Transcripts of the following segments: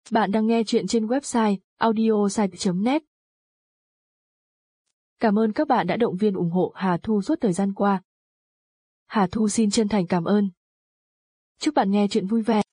Bạn đang nghe chuyện trên website audiosite.net. Cảm ơn các bạn đã động viên ủng hộ Hà Thu suốt thời gian qua. Hà Thu xin chân thành cảm ơn. Chúc bạn nghe chuyện vui vẻ.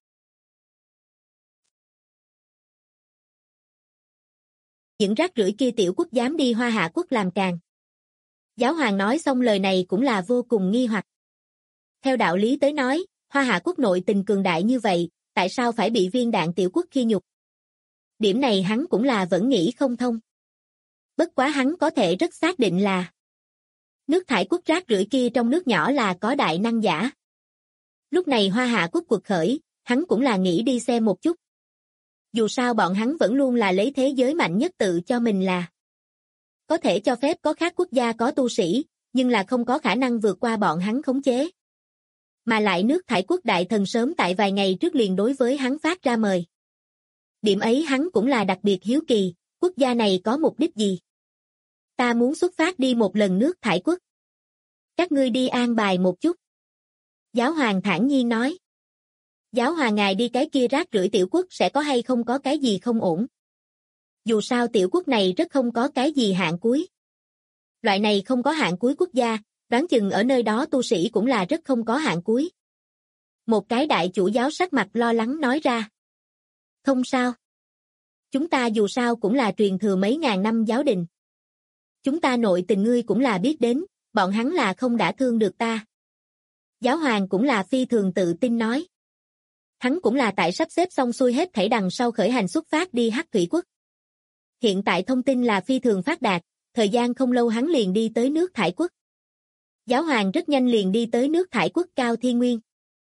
Những rác rưởi kia tiểu quốc dám đi Hoa Hạ quốc làm càn. Giáo hoàng nói xong lời này cũng là vô cùng nghi hoặc. Theo đạo lý tới nói, Hoa Hạ quốc nội tình cường đại như vậy, tại sao phải bị viên đạn tiểu quốc khi nhục? Điểm này hắn cũng là vẫn nghĩ không thông. Bất quá hắn có thể rất xác định là nước thải quốc rác rưởi kia trong nước nhỏ là có đại năng giả. Lúc này Hoa Hạ quốc cuộc khởi, hắn cũng là nghĩ đi xem một chút. Dù sao bọn hắn vẫn luôn là lấy thế giới mạnh nhất tự cho mình là có thể cho phép có khác quốc gia có tu sĩ, nhưng là không có khả năng vượt qua bọn hắn khống chế. Mà lại nước thải quốc đại thần sớm tại vài ngày trước liền đối với hắn phát ra mời. Điểm ấy hắn cũng là đặc biệt hiếu kỳ, quốc gia này có mục đích gì? Ta muốn xuất phát đi một lần nước thải quốc. Các ngươi đi an bài một chút. Giáo hoàng thản nhiên nói. Giáo hoàng ngài đi cái kia rác rưởi tiểu quốc sẽ có hay không có cái gì không ổn? Dù sao tiểu quốc này rất không có cái gì hạn cuối. Loại này không có hạn cuối quốc gia, đoán chừng ở nơi đó tu sĩ cũng là rất không có hạn cuối. Một cái đại chủ giáo sắc mặt lo lắng nói ra. Không sao. Chúng ta dù sao cũng là truyền thừa mấy ngàn năm giáo đình. Chúng ta nội tình ngươi cũng là biết đến, bọn hắn là không đã thương được ta. Giáo hoàng cũng là phi thường tự tin nói. Hắn cũng là tại sắp xếp xong xuôi hết thảy đằng sau khởi hành xuất phát đi Hắc Thủy quốc. Hiện tại thông tin là phi thường phát đạt, thời gian không lâu hắn liền đi tới nước thải quốc. Giáo hoàng rất nhanh liền đi tới nước thải quốc Cao Thiên Nguyên.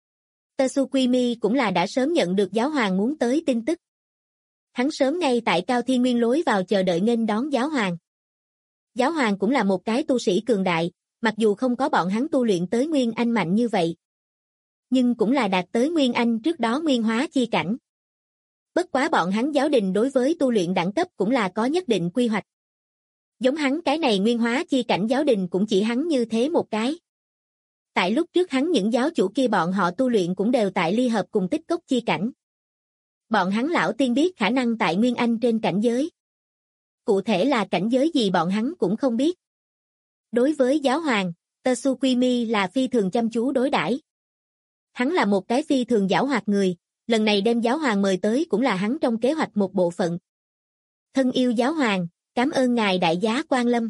Tsukuimi cũng là đã sớm nhận được giáo hoàng muốn tới tin tức. Hắn sớm ngay tại Cao Thiên Nguyên lối vào chờ đợi nghênh đón giáo hoàng. Giáo hoàng cũng là một cái tu sĩ cường đại, mặc dù không có bọn hắn tu luyện tới Nguyên Anh mạnh như vậy. Nhưng cũng là đạt tới Nguyên Anh trước đó Nguyên Hóa chi cảnh. Bất quá bọn hắn giáo đình đối với tu luyện đẳng cấp cũng là có nhất định quy hoạch. Giống hắn cái này Nguyên Hóa chi cảnh giáo đình cũng chỉ hắn như thế một cái. Tại lúc trước hắn những giáo chủ kia bọn họ tu luyện cũng đều tại ly hợp cùng tích cốc chi cảnh. Bọn hắn lão tiên biết khả năng tại Nguyên Anh trên cảnh giới. Cụ thể là cảnh giới gì bọn hắn cũng không biết. Đối với giáo hoàng, Tsukuimi là phi thường chăm chú đối đãi. Hắn là một cái phi thường giảo hoạt người, lần này đem giáo hoàng mời tới cũng là hắn trong kế hoạch một bộ phận. Thân yêu giáo hoàng, cảm ơn ngài đại giá quan lâm.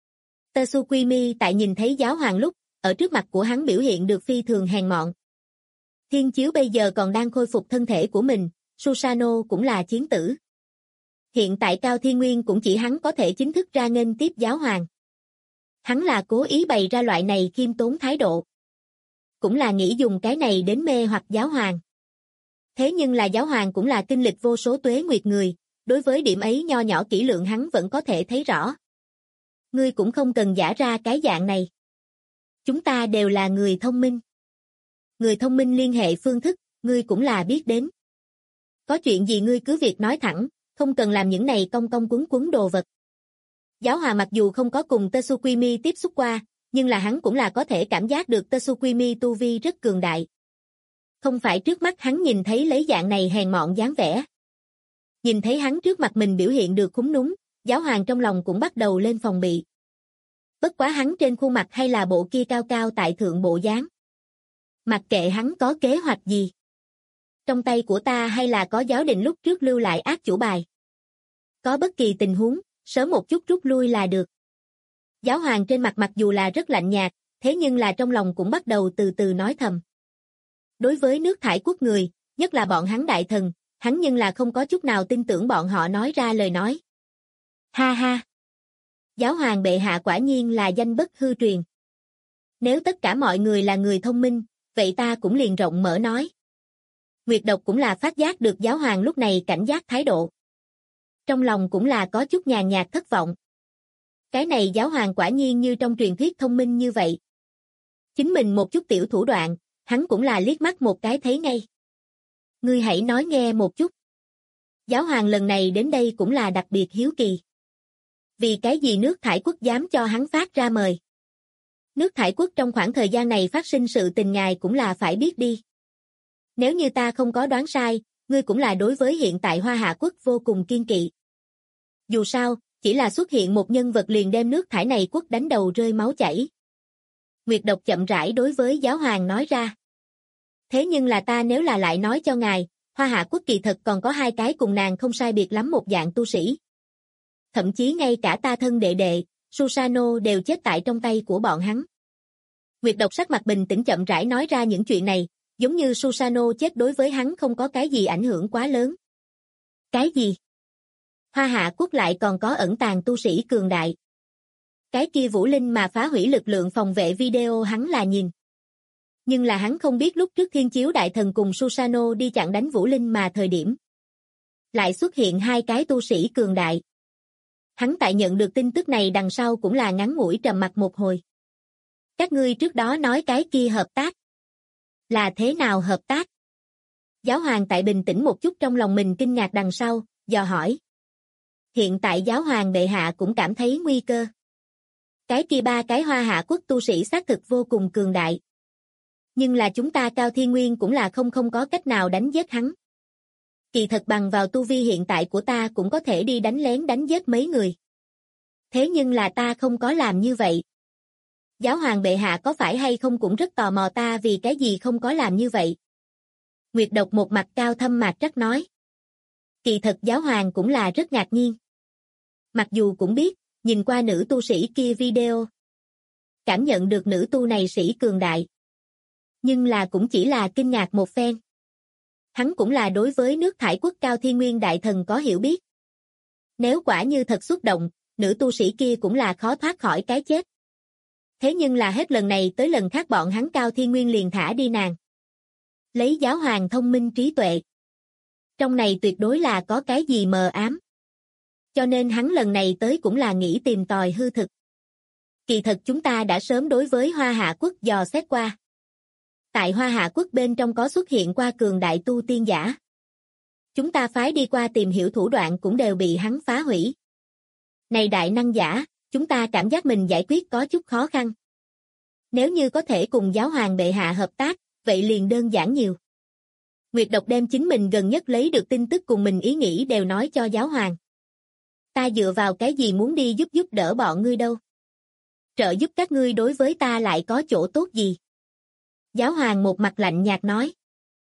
Tsukuimi tại nhìn thấy giáo hoàng lúc, ở trước mặt của hắn biểu hiện được phi thường hèn mọn. Thiên chiếu bây giờ còn đang khôi phục thân thể của mình, Susano cũng là chiến tử. Hiện tại Cao Thiên Nguyên cũng chỉ hắn có thể chính thức ra nghênh tiếp giáo hoàng. Hắn là cố ý bày ra loại này khiêm tốn thái độ. Cũng là nghĩ dùng cái này đến mê hoặc giáo hoàng. Thế nhưng là giáo hoàng cũng là kinh lịch vô số tuế nguyệt người, đối với điểm ấy nho nhỏ kỹ lượng hắn vẫn có thể thấy rõ. Ngươi cũng không cần giả ra cái dạng này. Chúng ta đều là người thông minh. Người thông minh liên hệ phương thức, ngươi cũng là biết đến. Có chuyện gì ngươi cứ việc nói thẳng, không cần làm những này cong cong quấn quấn đồ vật. Giáo hoàng mặc dù không có cùng Tsukuimi tiếp xúc qua, nhưng là hắn cũng là có thể cảm giác được Tsukuimi tu vi rất cường đại. Không phải trước mắt hắn nhìn thấy lấy dạng này hèn mọn dáng vẻ. Nhìn thấy hắn trước mặt mình biểu hiện được khúm núm, giáo hoàng trong lòng cũng bắt đầu lên phòng bị. Bất quá hắn trên khuôn mặt hay là bộ kia cao cao tại thượng bộ dáng. Mặc kệ hắn có kế hoạch gì. Trong tay của ta hay là có giáo đình lúc trước lưu lại ác chủ bài. Có bất kỳ tình huống, sớm một chút rút lui là được. Giáo hoàng trên mặt mặc dù là rất lạnh nhạt, thế nhưng là trong lòng cũng bắt đầu từ từ nói thầm. Đối với nước thải quốc người, nhất là bọn hắn đại thần, hắn nhưng là không có chút nào tin tưởng bọn họ nói ra lời nói. Ha ha! Giáo hoàng bệ hạ quả nhiên là danh bất hư truyền. Nếu tất cả mọi người là người thông minh, vậy ta cũng liền rộng mở nói. Nguyệt Độc cũng là phát giác được giáo hoàng lúc này cảnh giác thái độ. Trong lòng cũng là có chút nhàn nhạt thất vọng. Cái này giáo hoàng quả nhiên như trong truyền thuyết thông minh như vậy. Chính mình một chút tiểu thủ đoạn, hắn cũng là liếc mắt một cái thấy ngay. Ngươi hãy nói nghe một chút. Giáo hoàng lần này đến đây cũng là đặc biệt hiếu kỳ. Vì cái gì nước thải quốc dám cho hắn phát ra mời? Nước thải quốc trong khoảng thời gian này phát sinh sự tình ngài cũng là phải biết đi. Nếu như ta không có đoán sai, ngươi cũng là đối với hiện tại Hoa Hạ quốc vô cùng kiên kỵ. Dù sao, chỉ là xuất hiện một nhân vật liền đem nước thải này quốc đánh đầu rơi máu chảy. Nguyệt Độc chậm rãi đối với giáo hoàng nói ra. Thế nhưng là ta nếu là lại nói cho ngài, Hoa Hạ quốc kỳ thật còn có 2 cái cùng nàng không sai biệt lắm một dạng tu sĩ. Thậm chí ngay cả ta thân đệ đệ, Susano đều chết tại trong tay của bọn hắn. Nguyệt Độc sắc mặt bình tĩnh chậm rãi nói ra những chuyện này, giống như Susano chết đối với hắn không có cái gì ảnh hưởng quá lớn. Cái gì? Hoa Hạ quốc lại còn có ẩn tàng tu sĩ cường đại. Cái kia Vũ Linh mà phá hủy lực lượng phòng vệ video hắn là nhìn. Nhưng là hắn không biết lúc trước Thiên Chiếu Đại Thần cùng Susano đi chặn đánh Vũ Linh mà thời điểm. Lại xuất hiện 2 cái tu sĩ cường đại. Hắn tại nhận được tin tức này đằng sau cũng là ngắn ngủi trầm mặc một hồi. Các ngươi trước đó nói cái kia hợp tác. Là thế nào hợp tác? Giáo hoàng tại bình tĩnh một chút trong lòng mình kinh ngạc đằng sau, dò hỏi. Hiện tại giáo hoàng bệ hạ cũng cảm thấy nguy cơ. Cái kia 3 cái Hoa Hạ quốc tu sĩ xác thực vô cùng cường đại. Nhưng là chúng ta Cao Thiên Nguyên cũng là không có cách nào đánh giết hắn. Kỳ thật bằng vào tu vi hiện tại của ta cũng có thể đi đánh lén đánh giết mấy người. Thế nhưng là ta không có làm như vậy. Giáo hoàng bệ hạ có phải hay không cũng rất tò mò ta vì cái gì không có làm như vậy. Nguyệt Độc một mặt cao thâm mạc trắc nói. Kỳ thật giáo hoàng cũng là rất ngạc nhiên. Mặc dù cũng biết, nhìn qua nữ tu sĩ kia video. Cảm nhận được nữ tu này sĩ cường đại. Nhưng là cũng chỉ là kinh ngạc một phen. Hắn cũng là đối với nước thải quốc Cao Thiên Nguyên Đại Thần có hiểu biết. Nếu quả như thật xúc động, nữ tu sĩ kia cũng là khó thoát khỏi cái chết. Thế nhưng là hết lần này tới lần khác bọn hắn Cao Thiên Nguyên liền thả đi nàng. Lấy giáo hoàng thông minh trí tuệ. Trong này tuyệt đối là có cái gì mờ ám. Cho nên hắn lần này tới cũng là nghĩ tìm tòi hư thực. Kỳ thật chúng ta đã sớm đối với Hoa Hạ quốc dò xét qua. Tại Hoa Hạ quốc bên trong có xuất hiện qua cường đại tu tiên giả. Chúng ta phái đi qua tìm hiểu thủ đoạn cũng đều bị hắn phá hủy. Này đại năng giả, chúng ta cảm giác mình giải quyết có chút khó khăn. Nếu như có thể cùng giáo hoàng bệ hạ hợp tác, vậy liền đơn giản nhiều. Nguyệt Độc đem chính mình gần nhất lấy được tin tức cùng mình ý nghĩ đều nói cho giáo hoàng. Ta dựa vào cái gì muốn đi giúp đỡ bọn ngươi đâu. Trợ giúp các ngươi đối với ta lại có chỗ tốt gì. Giáo hoàng một mặt lạnh nhạt nói.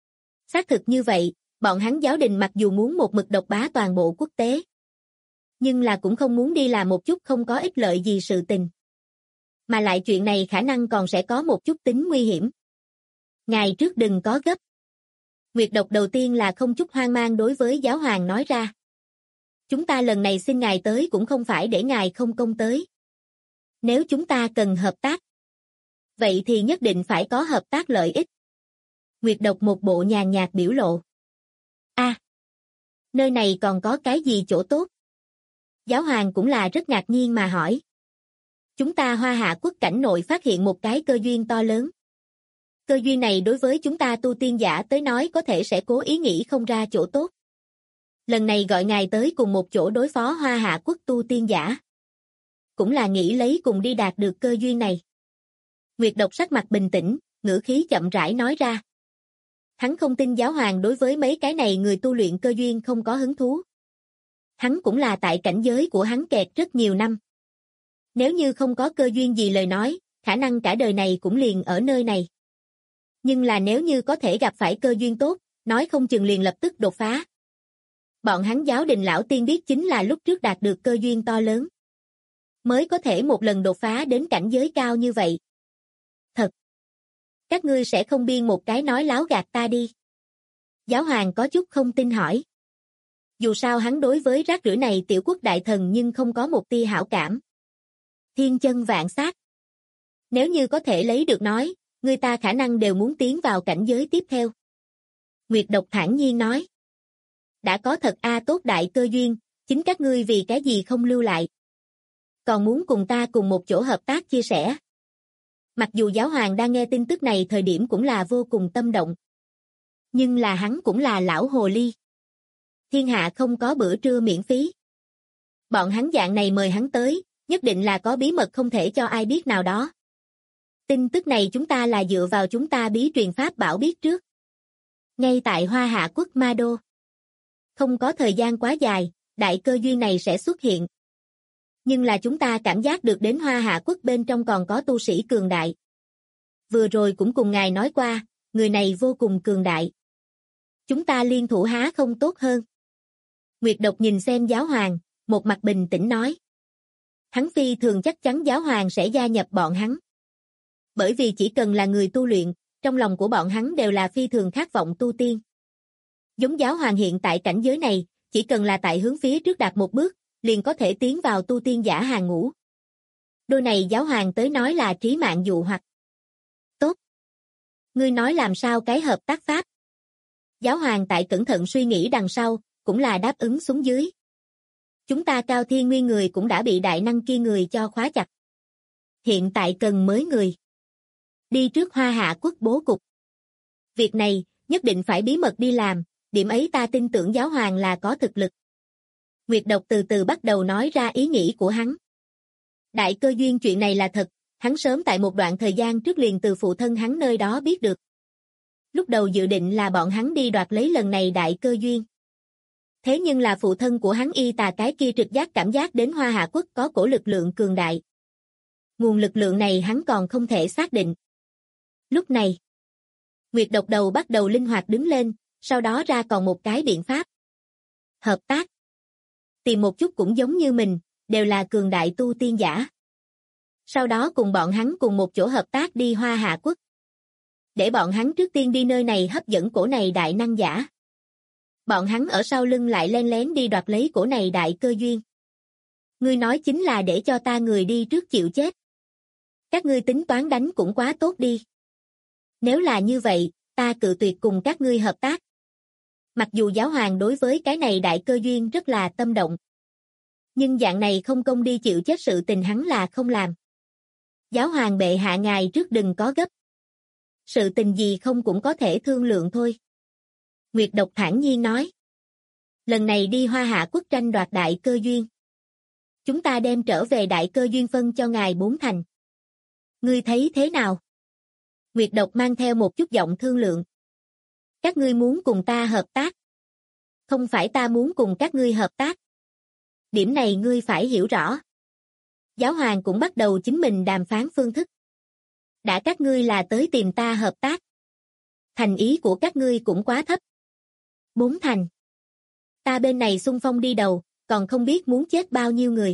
Xác thực như vậy, bọn hắn giáo đình mặc dù muốn một mực độc bá toàn bộ quốc tế. Nhưng là cũng không muốn đi làm một chút không có ích lợi gì sự tình. Mà lại chuyện này khả năng còn sẽ có một chút tính nguy hiểm. Ngài trước đừng có gấp. Nguyệt Độc đầu tiên là không chút hoang mang đối với giáo hoàng nói ra. Chúng ta lần này xin ngài tới cũng không phải để ngài không công tới. Nếu chúng ta cần hợp tác, vậy thì nhất định phải có hợp tác lợi ích. Nguyệt Độc một bộ nhàn nhạt biểu lộ. Nơi này còn có cái gì chỗ tốt? Giáo hoàng cũng là rất ngạc nhiên mà hỏi. Chúng ta Hoa Hạ quốc cảnh nội phát hiện một cái cơ duyên to lớn. Cơ duyên này đối với chúng ta tu tiên giả tới nói có thể sẽ cố ý nghĩ không ra chỗ tốt. Lần này gọi ngài tới cùng một chỗ đối phó Hoa Hạ quốc tu tiên giả. Cũng là nghĩ lấy cùng đi đạt được cơ duyên này. Nguyệt Độc sắc mặt bình tĩnh, ngữ khí chậm rãi nói ra. Hắn không tin giáo hoàng đối với mấy cái này người tu luyện cơ duyên không có hứng thú. Hắn cũng là tại cảnh giới của hắn kẹt rất nhiều năm. Nếu như không có cơ duyên gì lời nói, khả năng cả đời này cũng liền ở nơi này. Nhưng là nếu như có thể gặp phải cơ duyên tốt, nói không chừng liền lập tức đột phá. Bọn hắn giáo đình lão tiên biết chính là lúc trước đạt được cơ duyên to lớn. Mới có thể một lần đột phá đến cảnh giới cao như vậy. Thật! Các ngươi sẽ không biên một cái nói láo gạt ta đi. Giáo hoàng có chút không tin hỏi. Dù sao hắn đối với rác rưởi này tiểu quốc đại thần nhưng không có một tia hảo cảm. Thiên chân vạn sát. Nếu như có thể lấy được nói, người ta khả năng đều muốn tiến vào cảnh giới tiếp theo. Nguyệt Độc thản nhiên nói. Đã có thật tốt đại cơ duyên, chính các ngươi vì cái gì không lưu lại. Còn muốn cùng ta cùng một chỗ hợp tác chia sẻ. Mặc dù giáo hoàng đang nghe tin tức này thời điểm cũng là vô cùng tâm động. Nhưng là hắn cũng là lão hồ ly. Thiên hạ không có bữa trưa miễn phí. Bọn hắn dạng này mời hắn tới, nhất định là có bí mật không thể cho ai biết nào đó. Tin tức này chúng ta là dựa vào chúng ta bí truyền pháp bảo biết trước. Ngay tại Hoa Hạ quốc Ma Đô. Không có thời gian quá dài, đại cơ duyên này sẽ xuất hiện. Nhưng là chúng ta cảm giác được đến Hoa Hạ Quốc bên trong còn có tu sĩ cường đại. Vừa rồi cũng cùng ngài nói qua, người này vô cùng cường đại. Chúng ta liên thủ há không tốt hơn. Nguyệt Độc nhìn xem giáo hoàng, một mặt bình tĩnh nói. Hắn phi thường chắc chắn giáo hoàng sẽ gia nhập bọn hắn. Bởi vì chỉ cần là người tu luyện, trong lòng của bọn hắn đều là phi thường khát vọng tu tiên. Giống giáo hoàng hiện tại cảnh giới này, chỉ cần là tại hướng phía trước đạt một bước, liền có thể tiến vào tu tiên giả hàng ngũ. Đôi này giáo hoàng tới nói là trí mạng dụ hoặc. Tốt. Ngươi nói làm sao cái hợp tác pháp? Giáo hoàng tại cẩn thận suy nghĩ đằng sau, cũng là đáp ứng xuống dưới. Chúng ta Cao Thiên Nguyên người cũng đã bị đại năng kia người cho khóa chặt. Hiện tại cần mới người. Đi trước Hoa Hạ Quốc bố cục. Việc này, nhất định phải bí mật đi làm, điểm ấy ta tin tưởng giáo hoàng là có thực lực. Nguyệt Độc từ từ bắt đầu nói ra ý nghĩ của hắn. Đại cơ duyên chuyện này là thật, hắn sớm tại một đoạn thời gian trước liền từ phụ thân hắn nơi đó biết được. Lúc đầu dự định là bọn hắn đi đoạt lấy lần này đại cơ duyên. Thế nhưng là phụ thân của hắn y tà cái kia trực giác cảm giác đến Hoa Hạ Quốc có cổ lực lượng cường đại. Nguồn lực lượng này hắn còn không thể xác định. Lúc này, Nguyệt Độc đầu bắt đầu linh hoạt đứng lên, sau đó ra còn một cái biện pháp. Hợp tác. Tìm một chút cũng giống như mình, đều là cường đại tu tiên giả. Sau đó cùng bọn hắn cùng một chỗ hợp tác đi Hoa Hạ Quốc. Để bọn hắn trước tiên đi nơi này hấp dẫn cổ này đại năng giả. Bọn hắn ở sau lưng lại len lén đi đoạt lấy cổ này đại cơ duyên. Ngươi nói chính là để cho ta người đi trước chịu chết. Các ngươi tính toán đánh cũng quá tốt đi. Nếu là như vậy, ta cự tuyệt cùng các ngươi hợp tác. Mặc dù giáo hoàng đối với cái này đại cơ duyên rất là tâm động. Nhưng dạng này không công đi chịu chết sự tình hắn là không làm. Giáo hoàng bệ hạ ngài trước đừng có gấp. Sự tình gì không cũng có thể thương lượng thôi. Nguyệt Độc thản nhiên nói. Lần này đi Hoa Hạ Quốc tranh đoạt đại cơ duyên. Chúng ta đem trở về đại cơ duyên phân cho ngài 4 thành. Ngươi thấy thế nào? Nguyệt Độc mang theo một chút giọng thương lượng. Các ngươi muốn cùng ta hợp tác. Không phải ta muốn cùng các ngươi hợp tác. Điểm này ngươi phải hiểu rõ. Giáo hoàng cũng bắt đầu chính mình đàm phán phương thức. Đã các ngươi là tới tìm ta hợp tác. Thành ý của các ngươi cũng quá thấp. 4 thành. Ta bên này xung phong đi đầu, còn không biết muốn chết bao nhiêu người.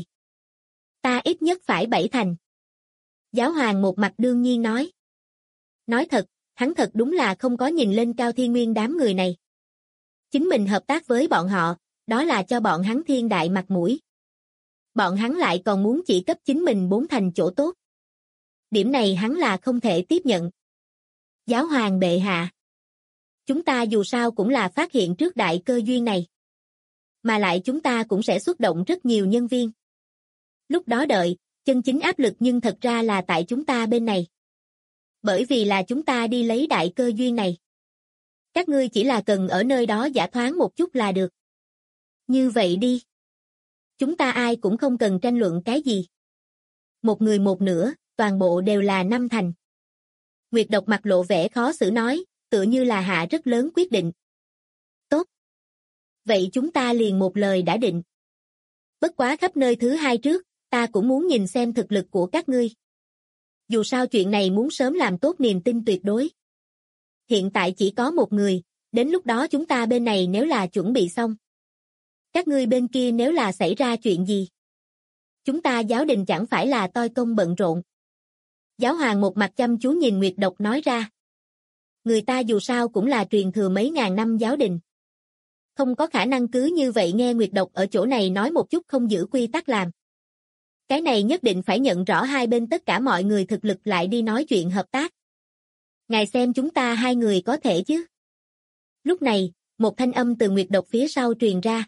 Ta ít nhất phải 7 thành. Giáo hoàng một mặt đương nhiên nói. Nói thật, hắn thật đúng là không có nhìn lên Cao Thiên Nguyên đám người này. Chính mình hợp tác với bọn họ, đó là cho bọn hắn thiên đại mặt mũi. Bọn hắn lại còn muốn chỉ cấp chính mình 4 thành chỗ tốt. Điểm này hắn là không thể tiếp nhận. Giáo hoàng bệ hạ. Chúng ta dù sao cũng là phát hiện trước đại cơ duyên này. Mà lại chúng ta cũng sẽ xuất động rất nhiều nhân viên. Lúc đó đợi, chân chính áp lực nhưng thật ra là tại chúng ta bên này. Bởi vì là chúng ta đi lấy đại cơ duyên này. Các ngươi chỉ là cần ở nơi đó giả thoáng một chút là được. Như vậy đi. Chúng ta ai cũng không cần tranh luận cái gì. Một người một nửa, toàn bộ đều là 5 thành. Nguyệt Độc mặt lộ vẻ khó xử nói, tựa như là hạ rất lớn quyết định. Tốt. Vậy chúng ta liền một lời đã định. Bất quá khắp nơi thứ 2 trước, ta cũng muốn nhìn xem thực lực của các ngươi. Dù sao chuyện này muốn sớm làm tốt niềm tin tuyệt đối. Hiện tại chỉ có một người, đến lúc đó chúng ta bên này nếu là chuẩn bị xong. Các ngươi bên kia nếu là xảy ra chuyện gì. Chúng ta giáo đình chẳng phải là toi công bận rộn. Giáo hoàng một mặt chăm chú nhìn Nguyệt Độc nói ra. Người ta dù sao cũng là truyền thừa mấy ngàn năm giáo đình. Không có khả năng cứ như vậy nghe Nguyệt Độc ở chỗ này nói một chút không giữ quy tắc làm. Cái này nhất định phải nhận rõ hai bên tất cả mọi người thực lực lại đi nói chuyện hợp tác. Ngài xem chúng ta 2 người có thể chứ? Lúc này, một thanh âm từ Nguyệt Độc phía sau truyền ra.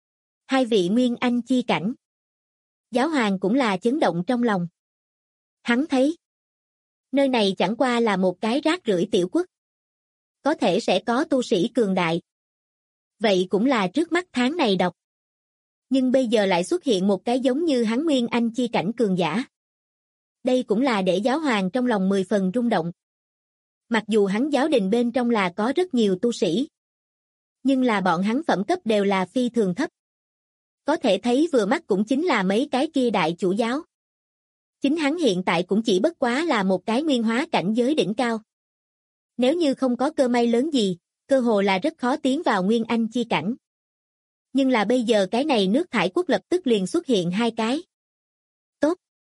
2 vị nguyên anh chi cảnh. Giáo hoàng cũng là chấn động trong lòng. Hắn thấy, nơi này chẳng qua là một cái rác rưởi tiểu quốc. Có thể sẽ có tu sĩ cường đại. Vậy cũng là trước mắt tháng này độc. Nhưng bây giờ lại xuất hiện một cái giống như hắn nguyên anh chi cảnh cường giả. Đây cũng là để giáo hoàng trong lòng 10 phần rung động. Mặc dù hắn giáo đình bên trong là có rất nhiều tu sĩ. Nhưng là bọn hắn phẩm cấp đều là phi thường thấp. Có thể thấy vừa mắt cũng chính là mấy cái kia đại chủ giáo. Chính hắn hiện tại cũng chỉ bất quá là một cái nguyên hóa cảnh giới đỉnh cao. Nếu như không có cơ may lớn gì, cơ hồ là rất khó tiến vào nguyên anh chi cảnh. Nhưng là bây giờ cái này nước thải quốc lập tức liền xuất hiện hai cái. Tốt.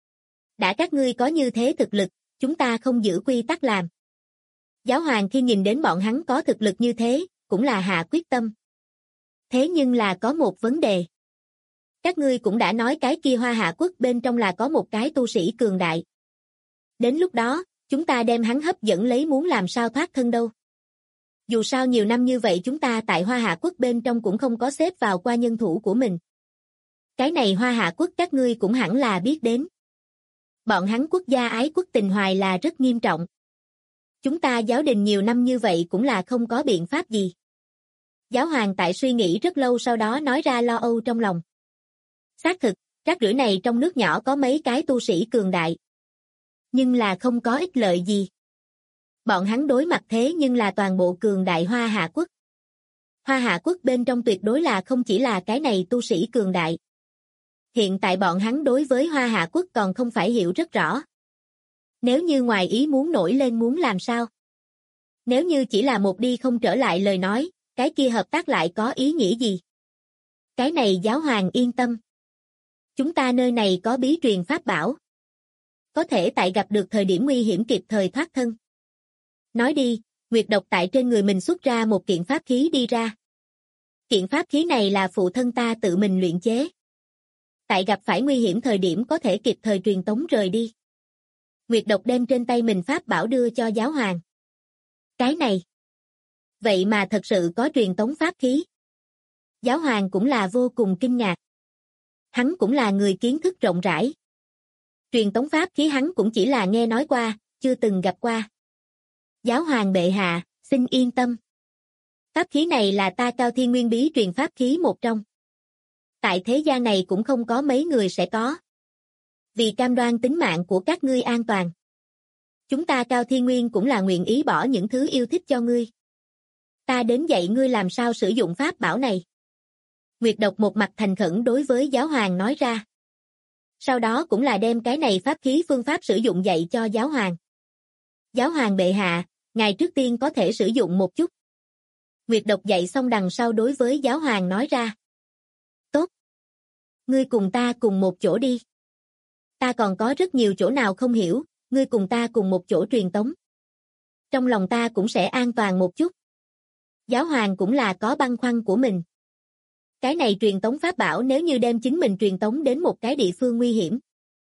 Đã các ngươi có như thế thực lực, chúng ta không giữ quy tắc làm. Giáo hoàng khi nhìn đến bọn hắn có thực lực như thế, cũng là hạ quyết tâm. Thế nhưng là có một vấn đề. Các ngươi cũng đã nói cái kia Hoa Hạ quốc bên trong là có một cái tu sĩ cường đại. Đến lúc đó, chúng ta đem hắn hấp dẫn lấy muốn làm sao thoát thân đâu. Dù sao nhiều năm như vậy chúng ta tại Hoa Hạ quốc bên trong cũng không có xếp vào qua nhân thủ của mình. Cái này Hoa Hạ quốc các ngươi cũng hẳn là biết đến. Bọn hắn quốc gia ái quốc tình hoài là rất nghiêm trọng. Chúng ta giáo đình nhiều năm như vậy cũng là không có biện pháp gì. Giáo hoàng tại suy nghĩ rất lâu sau đó nói ra lo âu trong lòng. Xác thực, rác rưởi này trong nước nhỏ có mấy cái tu sĩ cường đại. Nhưng là không có ích lợi gì. Bọn hắn đối mặt thế nhưng là toàn bộ cường đại Hoa Hạ quốc. Hoa Hạ quốc bên trong tuyệt đối là không chỉ là cái này tu sĩ cường đại. Hiện tại bọn hắn đối với Hoa Hạ quốc còn không phải hiểu rất rõ. Nếu như ngoài ý muốn nổi lên muốn làm sao? Nếu như chỉ là một đi không trở lại lời nói, cái kia hợp tác lại có ý nghĩa gì? Cái này giáo hoàng yên tâm. Chúng ta nơi này có bí truyền pháp bảo. Có thể tại gặp được thời điểm nguy hiểm kịp thời thoát thân. Nói đi, Nguyệt Độc tại trên người mình xuất ra một kiện pháp khí đi ra. Kiện pháp khí này là phụ thân ta tự mình luyện chế. Tại gặp phải nguy hiểm thời điểm có thể kịp thời truyền tống rời đi. Nguyệt Độc đem trên tay mình pháp bảo đưa cho giáo hoàng. Cái này. Vậy mà thật sự có truyền tống pháp khí. Giáo hoàng cũng là vô cùng kinh ngạc. Hắn cũng là người kiến thức rộng rãi. Truyền tống pháp khí hắn cũng chỉ là nghe nói qua, chưa từng gặp qua. Giáo hoàng bệ hạ, xin yên tâm. Pháp khí này là ta Cao Thiên Nguyên bí truyền pháp khí một trong. Tại thế gian này cũng không có mấy người sẽ có. Vì cam đoan tính mạng của các ngươi an toàn. Chúng ta Cao Thiên Nguyên cũng là nguyện ý bỏ những thứ yêu thích cho ngươi. Ta đến dạy ngươi làm sao sử dụng pháp bảo này. Nguyệt Độc một mặt thành khẩn đối với giáo hoàng nói ra. Sau đó cũng là đem cái này pháp khí phương pháp sử dụng dạy cho giáo hoàng. Giáo hoàng bệ hạ, ngài trước tiên có thể sử dụng một chút. Nguyệt Độc dạy xong đằng sau đối với giáo hoàng nói ra. Tốt. Ngươi cùng ta cùng một chỗ đi. Ta còn có rất nhiều chỗ nào không hiểu, ngươi cùng ta cùng một chỗ truyền tống. Trong lòng ta cũng sẽ an toàn một chút. Giáo hoàng cũng là có băn khoăn của mình. Cái này truyền tống pháp bảo nếu như đem chính mình truyền tống đến một cái địa phương nguy hiểm.